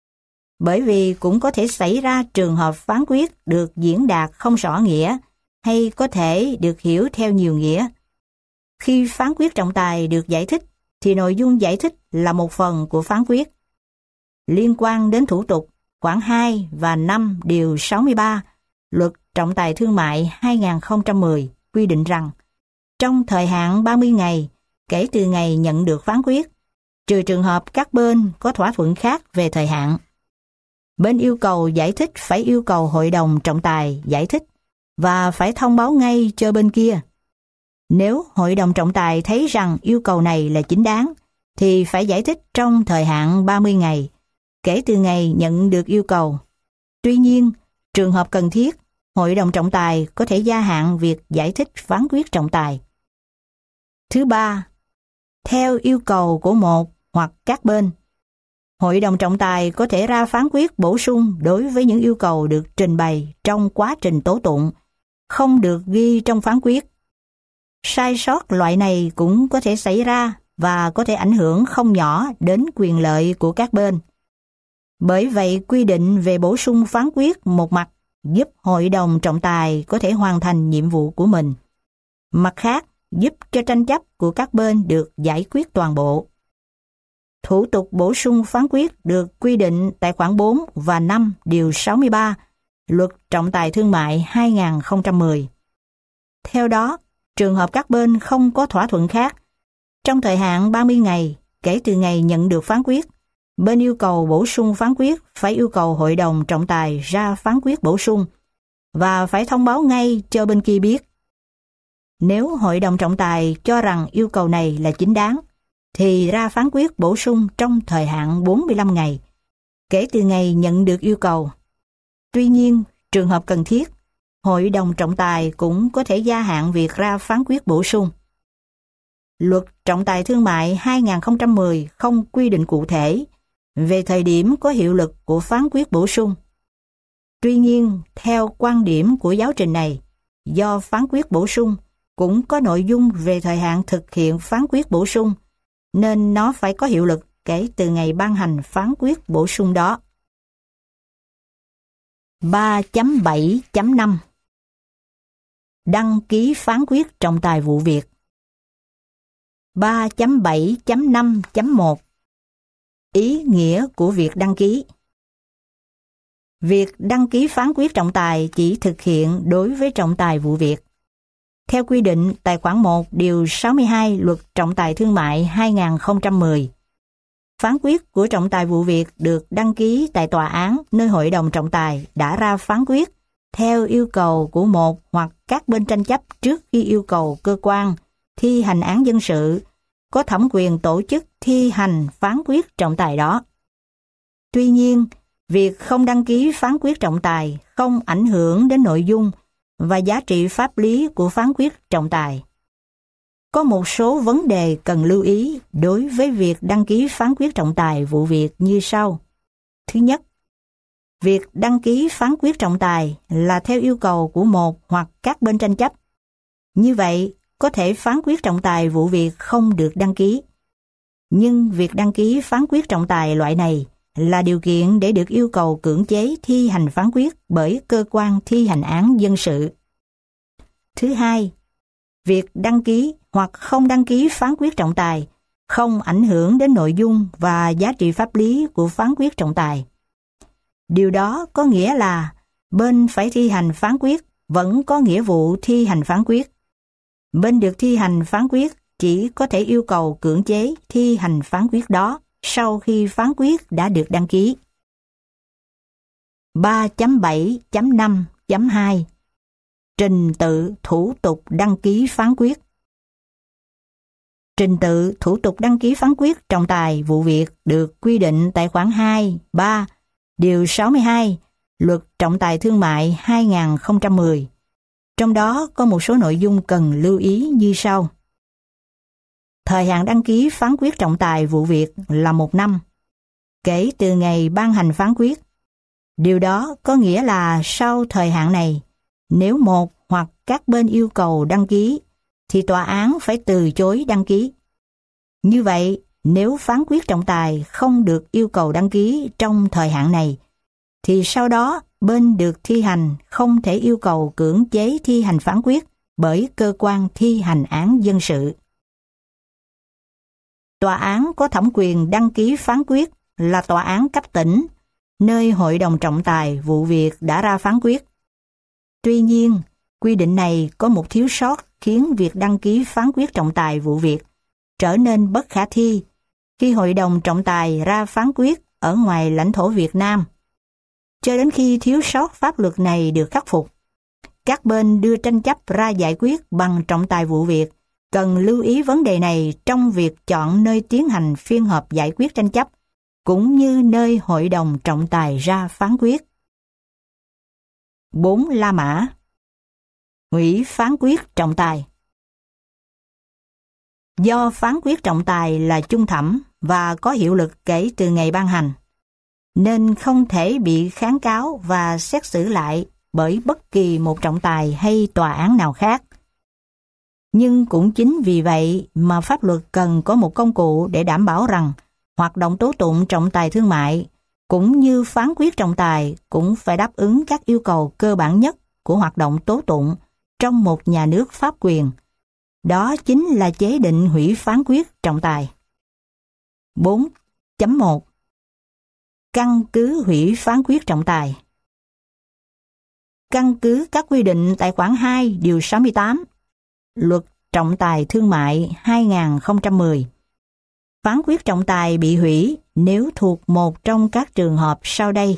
Bởi vì cũng có thể xảy ra trường hợp phán quyết được diễn đạt không rõ nghĩa hay có thể được hiểu theo nhiều nghĩa. Khi phán quyết trọng tài được giải thích thì nội dung giải thích là một phần của phán quyết. Liên quan đến thủ tục, khoản 2 và 5 điều 63 Luật Trọng tài Thương mại 2010 quy định rằng trong thời hạn 30 ngày kể từ ngày nhận được phán quyết, trừ trường hợp các bên có thỏa thuận khác về thời hạn, bên yêu cầu giải thích phải yêu cầu Hội đồng trọng tài giải thích và phải thông báo ngay cho bên kia. Nếu Hội đồng trọng tài thấy rằng yêu cầu này là chính đáng, thì phải giải thích trong thời hạn 30 ngày, kể từ ngày nhận được yêu cầu. Tuy nhiên, trường hợp cần thiết, Hội đồng trọng tài có thể gia hạn việc giải thích phán quyết trọng tài. Thứ ba, theo yêu cầu của một hoặc các bên, Hội đồng trọng tài có thể ra phán quyết bổ sung đối với những yêu cầu được trình bày trong quá trình tố tụng, không được ghi trong phán quyết. Sai sót loại này cũng có thể xảy ra và có thể ảnh hưởng không nhỏ đến quyền lợi của các bên. Bởi vậy, quy định về bổ sung phán quyết một mặt giúp Hội đồng trọng tài có thể hoàn thành nhiệm vụ của mình. Mặt khác, giúp cho tranh chấp của các bên được giải quyết toàn bộ. Thủ tục bổ sung phán quyết được quy định tại khoản 4 và 5 điều 63 Luật Trọng tài Thương mại 2010. Theo đó, trường hợp các bên không có thỏa thuận khác, trong thời hạn 30 ngày kể từ ngày nhận được phán quyết, bên yêu cầu bổ sung phán quyết phải yêu cầu Hội đồng trọng tài ra phán quyết bổ sung và phải thông báo ngay cho bên kia biết. Nếu Hội đồng trọng tài cho rằng yêu cầu này là chính đáng, thì ra phán quyết bổ sung trong thời hạn 45 ngày kể từ ngày nhận được yêu cầu. Tuy nhiên, trường hợp cần thiết, Hội đồng trọng tài cũng có thể gia hạn việc ra phán quyết bổ sung. Luật trọng tài thương mại 2010 không quy định cụ thể về thời điểm có hiệu lực của phán quyết bổ sung. Tuy nhiên, theo quan điểm của giáo trình này, do phán quyết bổ sung cũng có nội dung về thời hạn thực hiện phán quyết bổ sung, nên nó phải có hiệu lực kể từ ngày ban hành phán quyết bổ sung đó. 3.7.5 Đăng ký phán quyết trọng tài vụ việc. 3.7.5.1 Ý nghĩa của việc đăng ký. Việc đăng ký phán quyết trọng tài chỉ thực hiện đối với trọng tài vụ việc. Theo quy định tại khoản 1 điều 62 Luật trọng tài thương mại 2010, phán quyết của trọng tài vụ việc được đăng ký tại tòa án nơi Hội đồng trọng tài đã ra phán quyết theo yêu cầu của một hoặc các bên tranh chấp trước khi yêu cầu cơ quan thi hành án dân sự có thẩm quyền tổ chức thi hành phán quyết trọng tài đó. Tuy nhiên, việc không đăng ký phán quyết trọng tài không ảnh hưởng đến nội dung và giá trị pháp lý của phán quyết trọng tài. Có một số vấn đề cần lưu ý đối với việc đăng ký phán quyết trọng tài vụ việc như sau. Thứ nhất, việc đăng ký phán quyết trọng tài là theo yêu cầu của một hoặc các bên tranh chấp. Như vậy, có thể phán quyết trọng tài vụ việc không được đăng ký. Nhưng việc đăng ký phán quyết trọng tài loại này là điều kiện để được yêu cầu cưỡng chế thi hành phán quyết bởi cơ quan thi hành án dân sự. Thứ hai, việc đăng ký hoặc không đăng ký phán quyết trọng tài không ảnh hưởng đến nội dung và giá trị pháp lý của phán quyết trọng tài. Điều đó có nghĩa là bên phải thi hành phán quyết vẫn có nghĩa vụ thi hành phán quyết. Bên được thi hành phán quyết chỉ có thể yêu cầu cưỡng chế thi hành phán quyết đó sau khi phán quyết đã được đăng ký. 3.7.5.2 Trình tự thủ tục đăng ký phán quyết. Trình tự thủ tục đăng ký phán quyết trọng tài vụ việc được quy định tại khoản 2, 3, điều 62, Luật trọng tài thương mại 2010. Trong đó có một số nội dung cần lưu ý như sau. Thời hạn đăng ký phán quyết trọng tài vụ việc là 1 năm, kể từ ngày ban hành phán quyết. Điều đó có nghĩa là sau thời hạn này, nếu một hoặc các bên yêu cầu đăng ký, thì tòa án phải từ chối đăng ký. Như vậy, nếu phán quyết trọng tài không được yêu cầu đăng ký trong thời hạn này, thì sau đó bên được thi hành không thể yêu cầu cưỡng chế thi hành phán quyết bởi cơ quan thi hành án dân sự. Tòa án có thẩm quyền đăng ký phán quyết là tòa án cấp tỉnh, nơi Hội đồng trọng tài vụ việc đã ra phán quyết. Tuy nhiên, quy định này có một thiếu sót khiến việc đăng ký phán quyết trọng tài vụ việc trở nên bất khả thi khi Hội đồng trọng tài ra phán quyết ở ngoài lãnh thổ Việt Nam. Cho đến khi thiếu sót pháp luật này được khắc phục, các bên đưa tranh chấp ra giải quyết bằng trọng tài vụ việc cần lưu ý vấn đề này trong việc chọn nơi tiến hành phiên họp giải quyết tranh chấp, cũng như nơi Hội đồng trọng tài ra phán quyết. 4. La mã. Hủy phán quyết trọng tài. Do phán quyết trọng tài là chung thẩm và có hiệu lực kể từ ngày ban hành, nên không thể bị kháng cáo và xét xử lại bởi bất kỳ một trọng tài hay tòa án nào khác. Nhưng cũng chính vì vậy mà pháp luật cần có một công cụ để đảm bảo rằng hoạt động tố tụng trọng tài thương mại cũng như phán quyết trọng tài cũng phải đáp ứng các yêu cầu cơ bản nhất của hoạt động tố tụng trong một nhà nước pháp quyền. Đó chính là chế định hủy phán quyết trọng tài. 4.1 Căn cứ hủy phán quyết trọng tài. Căn cứ các quy định tại khoản 2 điều 68, Luật trọng tài thương mại 2010. Phán quyết trọng tài bị hủy nếu thuộc một trong các trường hợp sau đây.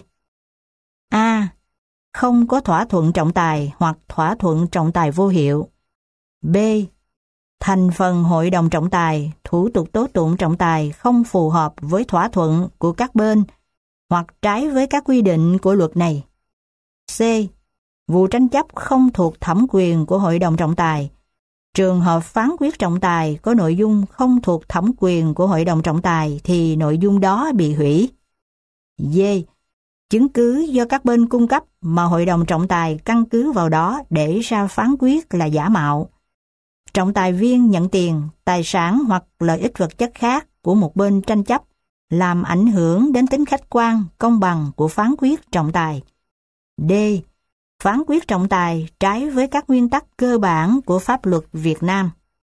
A. Không có thỏa thuận trọng tài hoặc thỏa thuận trọng tài vô hiệu. B. Thành phần hội đồng trọng tài, thủ tục tố tụng trọng tài không phù hợp với thỏa thuận của các bên hoặc trái với các quy định của luật này. C. Vụ tranh chấp không thuộc thẩm quyền của hội đồng trọng tài. Trường hợp phán quyết trọng tài có nội dung không thuộc thẩm quyền của hội đồng trọng tài thì nội dung đó bị hủy. D. Chứng cứ do các bên cung cấp mà hội đồng trọng tài căn cứ vào đó để ra phán quyết là giả mạo. Trọng tài viên nhận tiền, tài sản hoặc lợi ích vật chất khác của một bên tranh chấp làm ảnh hưởng đến tính khách quan, công bằng của phán quyết trọng tài. D. Phán quyết trọng tài trái với các nguyên tắc cơ bản của pháp luật Việt Nam.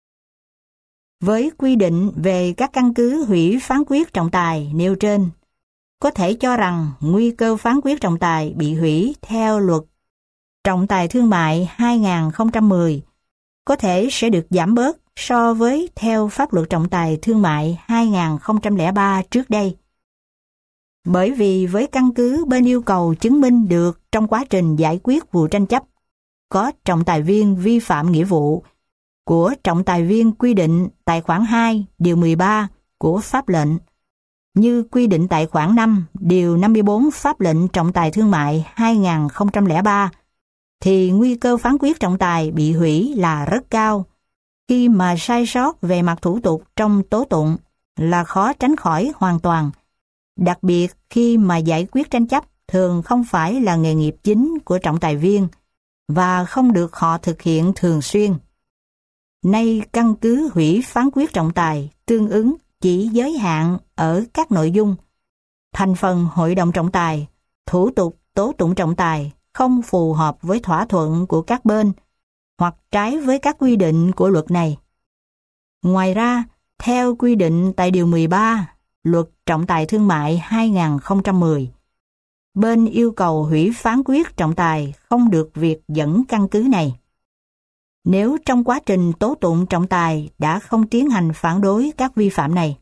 Với quy định về các căn cứ hủy phán quyết trọng tài nêu trên, có thể cho rằng nguy cơ phán quyết trọng tài bị hủy theo luật trọng tài thương mại 2010 có thể sẽ được giảm bớt so với theo pháp luật trọng tài thương mại 2003 trước đây. Bởi vì với căn cứ bên yêu cầu chứng minh được trong quá trình giải quyết vụ tranh chấp, có trọng tài viên vi phạm nghĩa vụ của trọng tài viên quy định tại khoản 2 điều 13 của pháp lệnh, như quy định tại khoản 5 điều 54 pháp lệnh trọng tài thương mại 2003, thì nguy cơ phán quyết trọng tài bị hủy là rất cao, khi mà sai sót về mặt thủ tục trong tố tụng là khó tránh khỏi hoàn toàn, đặc biệt khi mà giải quyết tranh chấp thường không phải là nghề nghiệp chính của trọng tài viên và không được họ thực hiện thường xuyên. Nay căn cứ hủy phán quyết trọng tài tương ứng chỉ giới hạn ở các nội dung: thành phần hội đồng trọng tài, thủ tục tố tụng trọng tài không phù hợp với thỏa thuận của các bên hoặc trái với các quy định của luật này. Ngoài ra, theo quy định tại điều 13 Luật trọng tài thương mại 2010, bên yêu cầu hủy phán quyết trọng tài không được việc dẫn căn cứ này. Nếu trong quá trình tố tụng trọng tài đã không tiến hành phản đối các vi phạm này.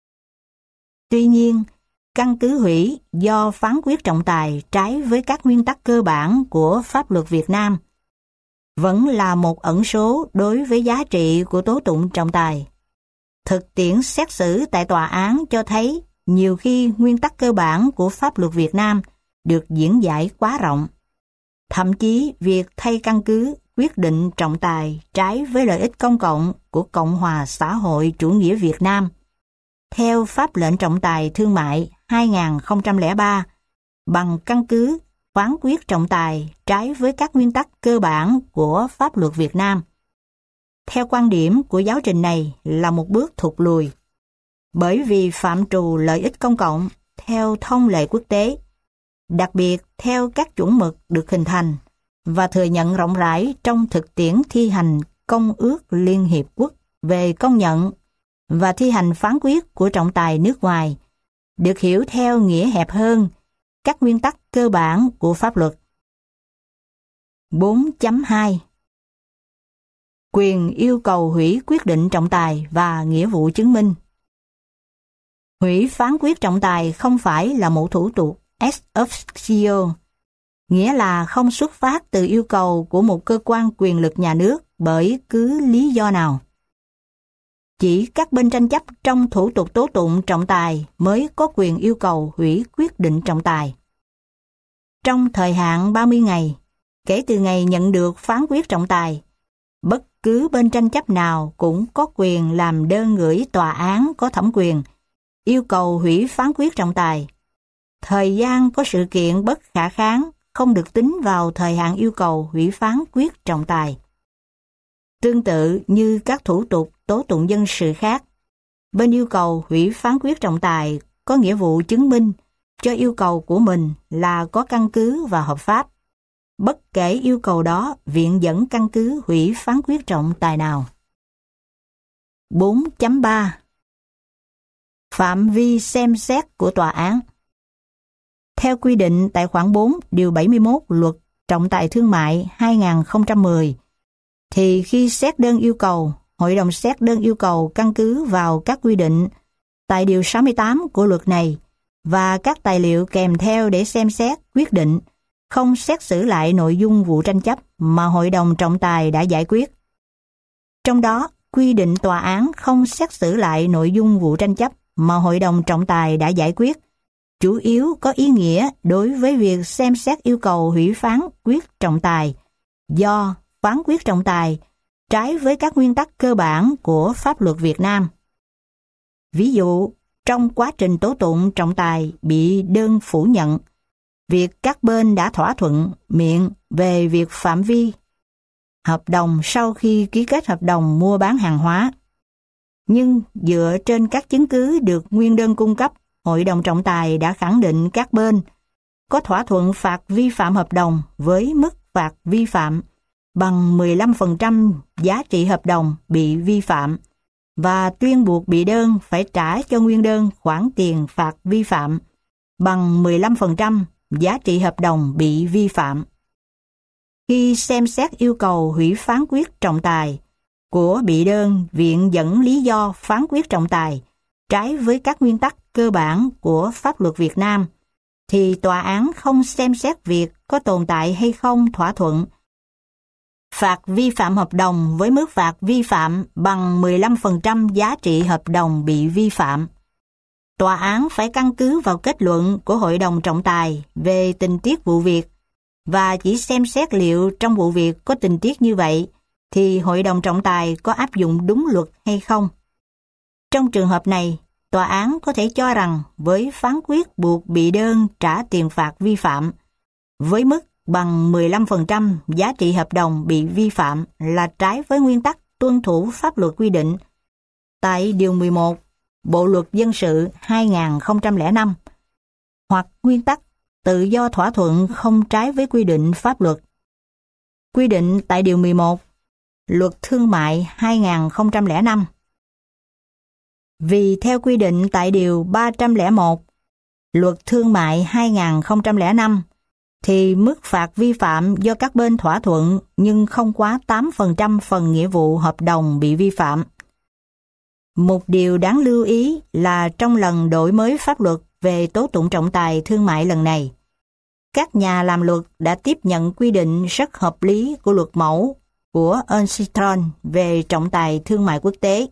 Tuy nhiên, căn cứ hủy do phán quyết trọng tài trái với các nguyên tắc cơ bản của pháp luật Việt Nam vẫn là một ẩn số đối với giá trị của tố tụng trọng tài. Thực tiễn xét xử tại tòa án cho thấy nhiều khi nguyên tắc cơ bản của pháp luật Việt Nam được diễn giải quá rộng. Thậm chí việc thay căn cứ quyết định trọng tài trái với lợi ích công cộng của Cộng hòa xã hội chủ nghĩa Việt Nam theo pháp lệnh trọng tài thương mại 2003 bằng căn cứ phán quyết trọng tài trái với các nguyên tắc cơ bản của pháp luật Việt Nam. Theo quan điểm của giáo trình này là một bước thụt lùi, bởi vì phạm trù lợi ích công cộng theo thông lệ quốc tế, đặc biệt theo các chuẩn mực được hình thành và thừa nhận rộng rãi trong thực tiễn thi hành Công ước Liên Hiệp Quốc về công nhận và thi hành phán quyết của trọng tài nước ngoài, được hiểu theo nghĩa hẹp hơn các nguyên tắc cơ bản của pháp luật. 4.2 Quyền yêu cầu hủy quyết định trọng tài và nghĩa vụ chứng minh. Hủy phán quyết trọng tài không phải là một thủ tục ex officio, nghĩa là không xuất phát từ yêu cầu của một cơ quan quyền lực nhà nước bởi cứ lý do nào. Chỉ các bên tranh chấp trong thủ tục tố tụng trọng tài mới có quyền yêu cầu hủy quyết định trọng tài. Trong thời hạn 30 ngày, kể từ ngày nhận được phán quyết trọng tài, bất cứ bên tranh chấp nào cũng có quyền làm đơn gửi tòa án có thẩm quyền, yêu cầu hủy phán quyết trọng tài. Thời gian có sự kiện bất khả kháng không được tính vào thời hạn yêu cầu hủy phán quyết trọng tài. Tương tự như các thủ tục tố tụng dân sự khác, bên yêu cầu hủy phán quyết trọng tài có nghĩa vụ chứng minh cho yêu cầu của mình là có căn cứ và hợp pháp, bất kể yêu cầu đó viện dẫn căn cứ hủy phán quyết trọng tài nào. 4.3 Phạm vi xem xét của tòa án. Theo quy định tại khoản 4 điều 71 Luật trọng tài thương mại 2010, thì khi xét đơn yêu cầu, Hội đồng xét đơn yêu cầu căn cứ vào các quy định tại Điều 68 của luật này và các tài liệu kèm theo để xem xét quyết định, không xét xử lại nội dung vụ tranh chấp mà Hội đồng trọng tài đã giải quyết. Trong đó, quy định tòa án không xét xử lại nội dung vụ tranh chấp mà Hội đồng trọng tài đã giải quyết, chủ yếu có ý nghĩa đối với việc xem xét yêu cầu hủy phán quyết trọng tài, do phán quyết trọng tài trái với các nguyên tắc cơ bản của pháp luật Việt Nam. Ví dụ, trong quá trình tố tụng trọng tài bị đơn phủ nhận, việc các bên đã thỏa thuận miệng về việc phạm vi hợp đồng sau khi ký kết hợp đồng mua bán hàng hóa. Nhưng dựa trên các chứng cứ được nguyên đơn cung cấp, Hội đồng trọng tài đã khẳng định các bên có thỏa thuận phạt vi phạm hợp đồng với mức phạt vi phạm bằng 15% giá trị hợp đồng bị vi phạm và tuyên buộc bị đơn phải trả cho nguyên đơn khoản tiền phạt vi phạm bằng 15% giá trị hợp đồng bị vi phạm. Khi xem xét yêu cầu hủy phán quyết trọng tài của bị đơn, viện dẫn lý do phán quyết trọng tài trái với các nguyên tắc cơ bản của pháp luật Việt Nam, thì tòa án không xem xét việc có tồn tại hay không thỏa thuận phạt vi phạm hợp đồng với mức phạt vi phạm bằng 15% giá trị hợp đồng bị vi phạm. Tòa án phải căn cứ vào kết luận của Hội đồng trọng tài về tình tiết vụ việc và chỉ xem xét liệu trong vụ việc có tình tiết như vậy thì Hội đồng trọng tài có áp dụng đúng luật hay không. Trong trường hợp này, tòa án có thể cho rằng với phán quyết buộc bị đơn trả tiền phạt vi phạm với mức bằng 15% giá trị hợp đồng bị vi phạm là trái với nguyên tắc tuân thủ pháp luật quy định tại Điều 11 Bộ Luật Dân sự 2005 hoặc nguyên tắc tự do thỏa thuận không trái với quy định pháp luật. Quy định tại Điều 11 Luật Thương mại 2005. Vì theo quy định tại Điều 301 Luật Thương mại 2005 thì mức phạt vi phạm do các bên thỏa thuận nhưng không quá 8% phần nghĩa vụ hợp đồng bị vi phạm. Một điều đáng lưu ý là trong lần đổi mới pháp luật về tố tụng trọng tài thương mại lần này, các nhà làm luật đã tiếp nhận quy định rất hợp lý của luật mẫu của Armstrong về trọng tài thương mại quốc tế.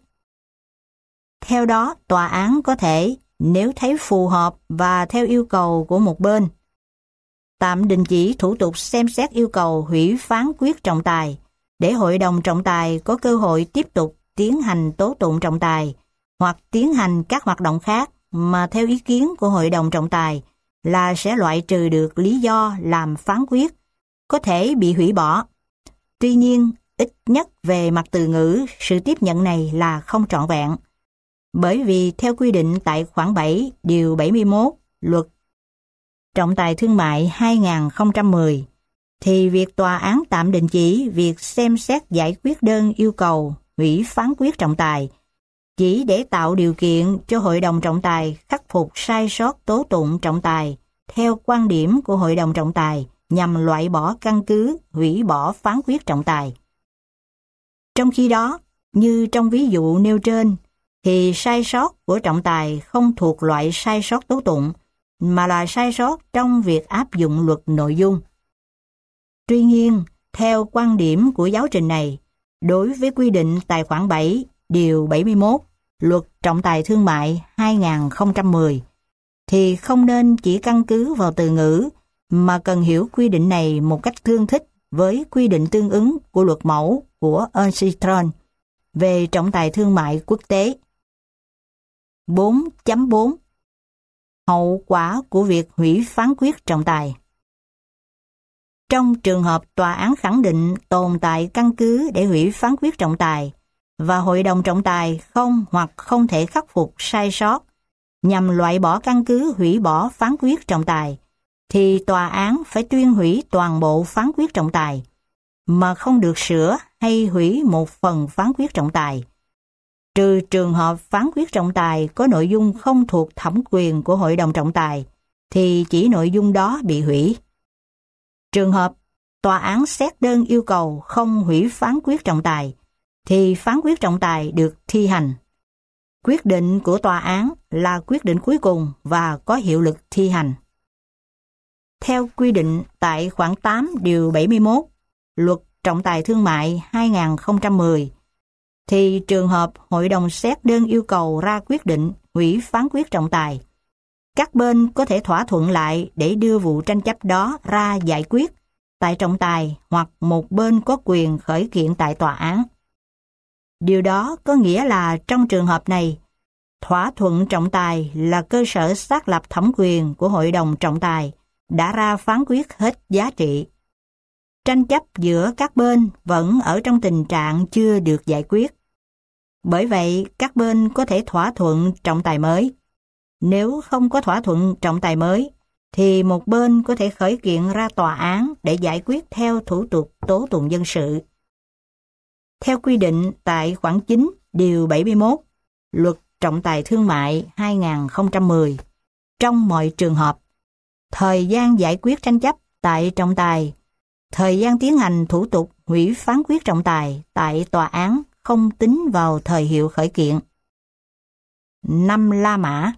Theo đó, tòa án có thể, nếu thấy phù hợp và theo yêu cầu của một bên, tạm đình chỉ thủ tục xem xét yêu cầu hủy phán quyết trọng tài để Hội đồng trọng tài có cơ hội tiếp tục tiến hành tố tụng trọng tài hoặc tiến hành các hoạt động khác mà theo ý kiến của Hội đồng trọng tài là sẽ loại trừ được lý do làm phán quyết có thể bị hủy bỏ. Tuy nhiên, ít nhất về mặt từ ngữ, sự tiếp nhận này là không trọn vẹn. Bởi vì theo quy định tại khoản 7 Điều 71 Luật Trọng tài Thương mại 2010, thì việc tòa án tạm đình chỉ việc xem xét giải quyết đơn yêu cầu hủy phán quyết trọng tài chỉ để tạo điều kiện cho Hội đồng trọng tài khắc phục sai sót tố tụng trọng tài theo quan điểm của Hội đồng trọng tài nhằm loại bỏ căn cứ hủy bỏ phán quyết trọng tài. Trong khi đó, như trong ví dụ nêu trên, thì sai sót của trọng tài không thuộc loại sai sót tố tụng, mà là sai sót trong việc áp dụng luật nội dung. Tuy nhiên, theo quan điểm của giáo trình này, đối với quy định tại khoản 7 Điều 71 Luật Trọng tài Thương mại 2010, thì không nên chỉ căn cứ vào từ ngữ, mà cần hiểu quy định này một cách tương thích với quy định tương ứng của luật mẫu của Armstrong về trọng tài thương mại quốc tế. 4.4 Hậu quả của việc hủy phán quyết trọng tài. Trong trường hợp tòa án khẳng định tồn tại căn cứ để hủy phán quyết trọng tài và Hội đồng trọng tài không hoặc không thể khắc phục sai sót nhằm loại bỏ căn cứ hủy bỏ phán quyết trọng tài, thì tòa án phải tuyên hủy toàn bộ phán quyết trọng tài, mà không được sửa hay hủy một phần phán quyết trọng tài, trừ trường hợp phán quyết trọng tài có nội dung không thuộc thẩm quyền của Hội đồng trọng tài, thì chỉ nội dung đó bị hủy. Trường hợp tòa án xét đơn yêu cầu không hủy phán quyết trọng tài, thì phán quyết trọng tài được thi hành. Quyết định của tòa án là quyết định cuối cùng và có hiệu lực thi hành. Theo quy định tại khoản 8 điều 71 Luật Trọng tài Thương mại 2010, thì trường hợp hội đồng xét đơn yêu cầu ra quyết định hủy phán quyết trọng tài, các bên có thể thỏa thuận lại để đưa vụ tranh chấp đó ra giải quyết tại trọng tài, hoặc một bên có quyền khởi kiện tại tòa án. Điều đó có nghĩa là trong trường hợp này, thỏa thuận trọng tài là cơ sở xác lập thẩm quyền của hội đồng trọng tài đã ra phán quyết hết giá trị. Tranh chấp giữa các bên vẫn ở trong tình trạng chưa được giải quyết. Bởi vậy, các bên có thể thỏa thuận trọng tài mới. Nếu không có thỏa thuận trọng tài mới, thì một bên có thể khởi kiện ra tòa án để giải quyết theo thủ tục tố tụng dân sự. Theo quy định tại khoản 9 điều 71 Luật Trọng tài Thương mại 2010, trong mọi trường hợp, thời gian giải quyết tranh chấp tại trọng tài, thời gian tiến hành thủ tục hủy phán quyết trọng tài tại tòa án không tính vào thời hiệu khởi kiện. 5. La mã.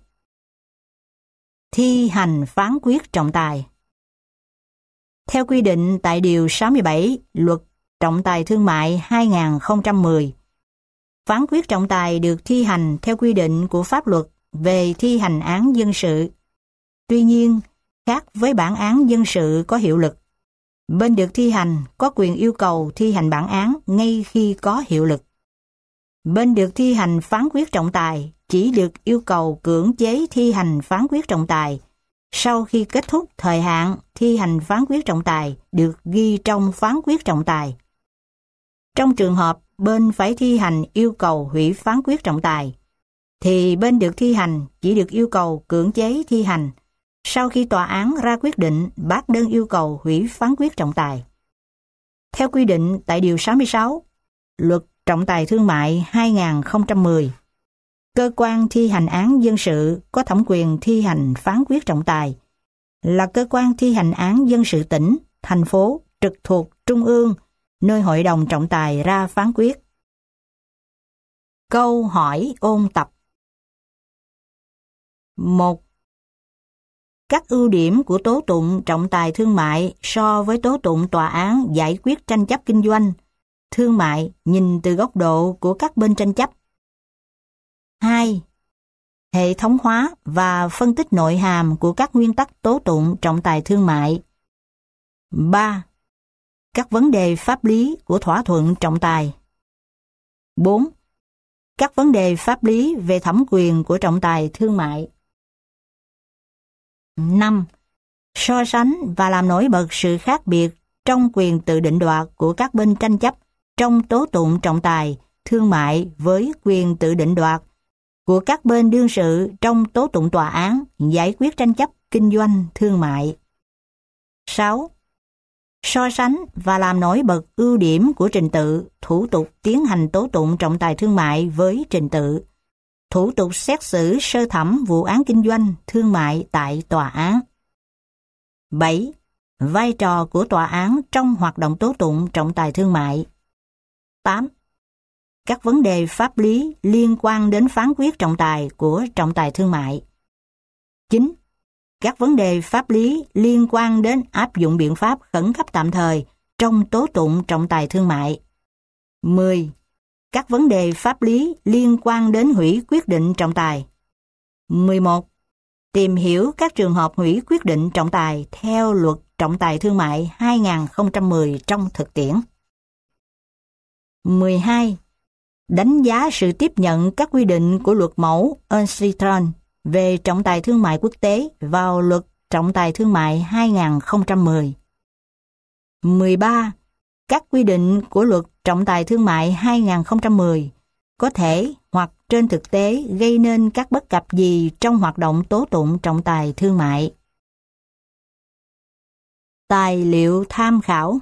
Thi hành phán quyết trọng tài. Theo quy định tại điều 67 Luật Trọng tài Thương mại 2010, phán quyết trọng tài được thi hành theo quy định của pháp luật về thi hành án dân sự. Tuy nhiên, khác với bản án dân sự có hiệu lực, bên được thi hành có quyền yêu cầu thi hành bản án ngay khi có hiệu lực. Bên được thi hành phán quyết trọng tài chỉ được yêu cầu cưỡng chế thi hành phán quyết trọng tài sau khi kết thúc thời hạn thi hành phán quyết trọng tài được ghi trong phán quyết trọng tài. Trong trường hợp bên phải thi hành yêu cầu hủy phán quyết trọng tài, thì bên được thi hành chỉ được yêu cầu cưỡng chế thi hành sau khi tòa án ra quyết định bác đơn yêu cầu hủy phán quyết trọng tài. Theo quy định tại điều 66 Luật Trọng tài Thương mại 2010, cơ quan thi hành án dân sự có thẩm quyền thi hành phán quyết trọng tài là cơ quan thi hành án dân sự tỉnh, thành phố trực thuộc trung ương, nơi hội đồng trọng tài ra phán quyết. Câu hỏi ôn tập. 1. Các ưu điểm của tố tụng trọng tài thương mại so với tố tụng tòa án giải quyết tranh chấp kinh doanh, thương mại nhìn từ góc độ của các bên tranh chấp. 2. Hệ thống hóa và phân tích nội hàm của các nguyên tắc tố tụng trọng tài thương mại. 3. Các vấn đề pháp lý của thỏa thuận trọng tài. 4. Các vấn đề pháp lý về thẩm quyền của trọng tài thương mại. 5. So sánh và làm nổi bật sự khác biệt trong quyền tự định đoạt của các bên tranh chấp trong tố tụng trọng tài thương mại với quyền tự định đoạt của các bên đương sự trong tố tụng tòa án giải quyết tranh chấp kinh doanh thương mại. 6. So sánh và làm nổi bật ưu điểm của trình tự, thủ tục tiến hành tố tụng trọng tài thương mại với trình tự, thủ tục xét xử sơ thẩm vụ án kinh doanh thương mại tại tòa án. 7. Vai trò của tòa án trong hoạt động tố tụng trọng tài thương mại. 8. Các vấn đề pháp lý liên quan đến phán quyết trọng tài của trọng tài thương mại. 9. Các vấn đề pháp lý liên quan đến áp dụng biện pháp khẩn cấp tạm thời trong tố tụng trọng tài thương mại. 10. Các vấn đề pháp lý liên quan đến hủy quyết định trọng tài. 11. Tìm hiểu các trường hợp hủy quyết định trọng tài theo Luật Trọng tài Thương mại 2010 trong thực tiễn. 12. Đánh giá sự tiếp nhận các quy định của luật mẫu UNCITRAL về trọng tài thương mại quốc tế vào Luật Trọng tài Thương mại 2010. 13. Các quy định của Luật Trọng tài Thương mại 2010 có thể hoặc trên thực tế gây nên các bất cập gì trong hoạt động tố tụng trọng tài thương mại. Tài liệu tham khảo.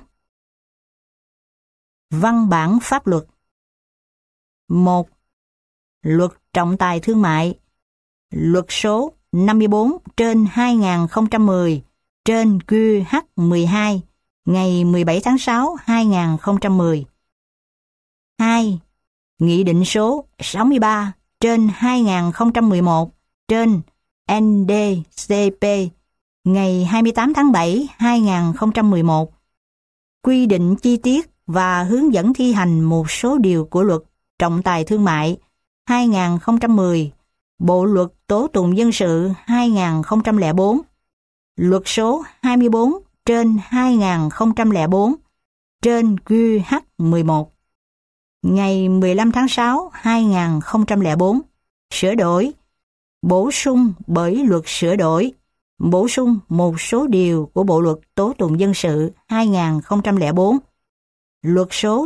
Văn bản pháp luật. 1. Luật Trọng tài Thương mại. Luật số 54/2010 trên QH12 ngày 17 tháng 6, 2010. 2. Nghị định số 63/2011 trên ND-CP ngày 28 tháng 7, 2011 quy định chi tiết và hướng dẫn thi hành một số điều của Luật Trọng tài Thương mại 2010, Bộ Luật Tố tụng dân sự 2004, Luật số 24/2004 trên QH11 ngày 15 tháng 6, 2004, sửa đổi, bổ sung bởi Luật sửa đổi, bổ sung một số điều của Bộ Luật Tố tụng dân sự 2004, Luật số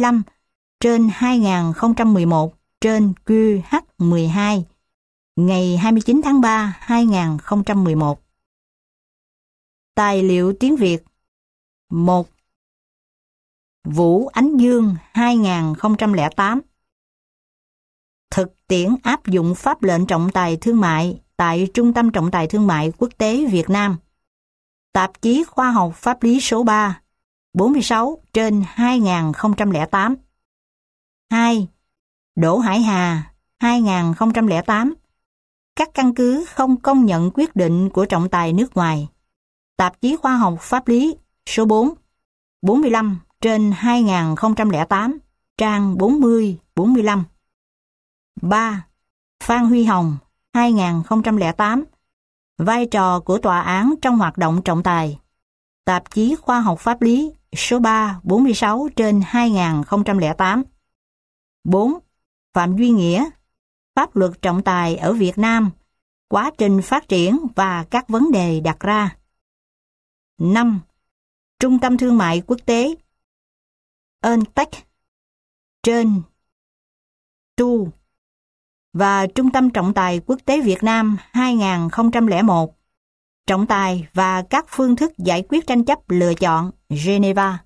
65/2011 trên QH12 ngày 29 tháng 3, 2011. Tài liệu tiếng Việt. 1. Vũ Ánh Dương 2008. Thực tiễn áp dụng pháp lệnh trọng tài thương mại tại Trung tâm Trọng tài Thương mại Quốc tế Việt Nam. Tạp chí Khoa học Pháp lý số 3, 46/2008. 2. Đỗ Hải Hà 2008. Các căn cứ không công nhận quyết định của trọng tài nước ngoài. Tạp chí Khoa học Pháp lý số 4, 45/2008, trang 40-45. 3. Phan Huy Hồng 2008. Vai trò của tòa án trong hoạt động trọng tài. Tạp chí Khoa học Pháp lý số 3, 46/2008. 4. Phạm Duy Nghĩa. Pháp luật trọng tài ở Việt Nam, quá trình phát triển và các vấn đề đặt ra. 5. Trung tâm Thương mại Quốc tế UNTEC trên TU và Trung tâm Trọng tài Quốc tế Việt Nam 2001. Trọng tài và các phương thức giải quyết tranh chấp lựa chọn Geneva.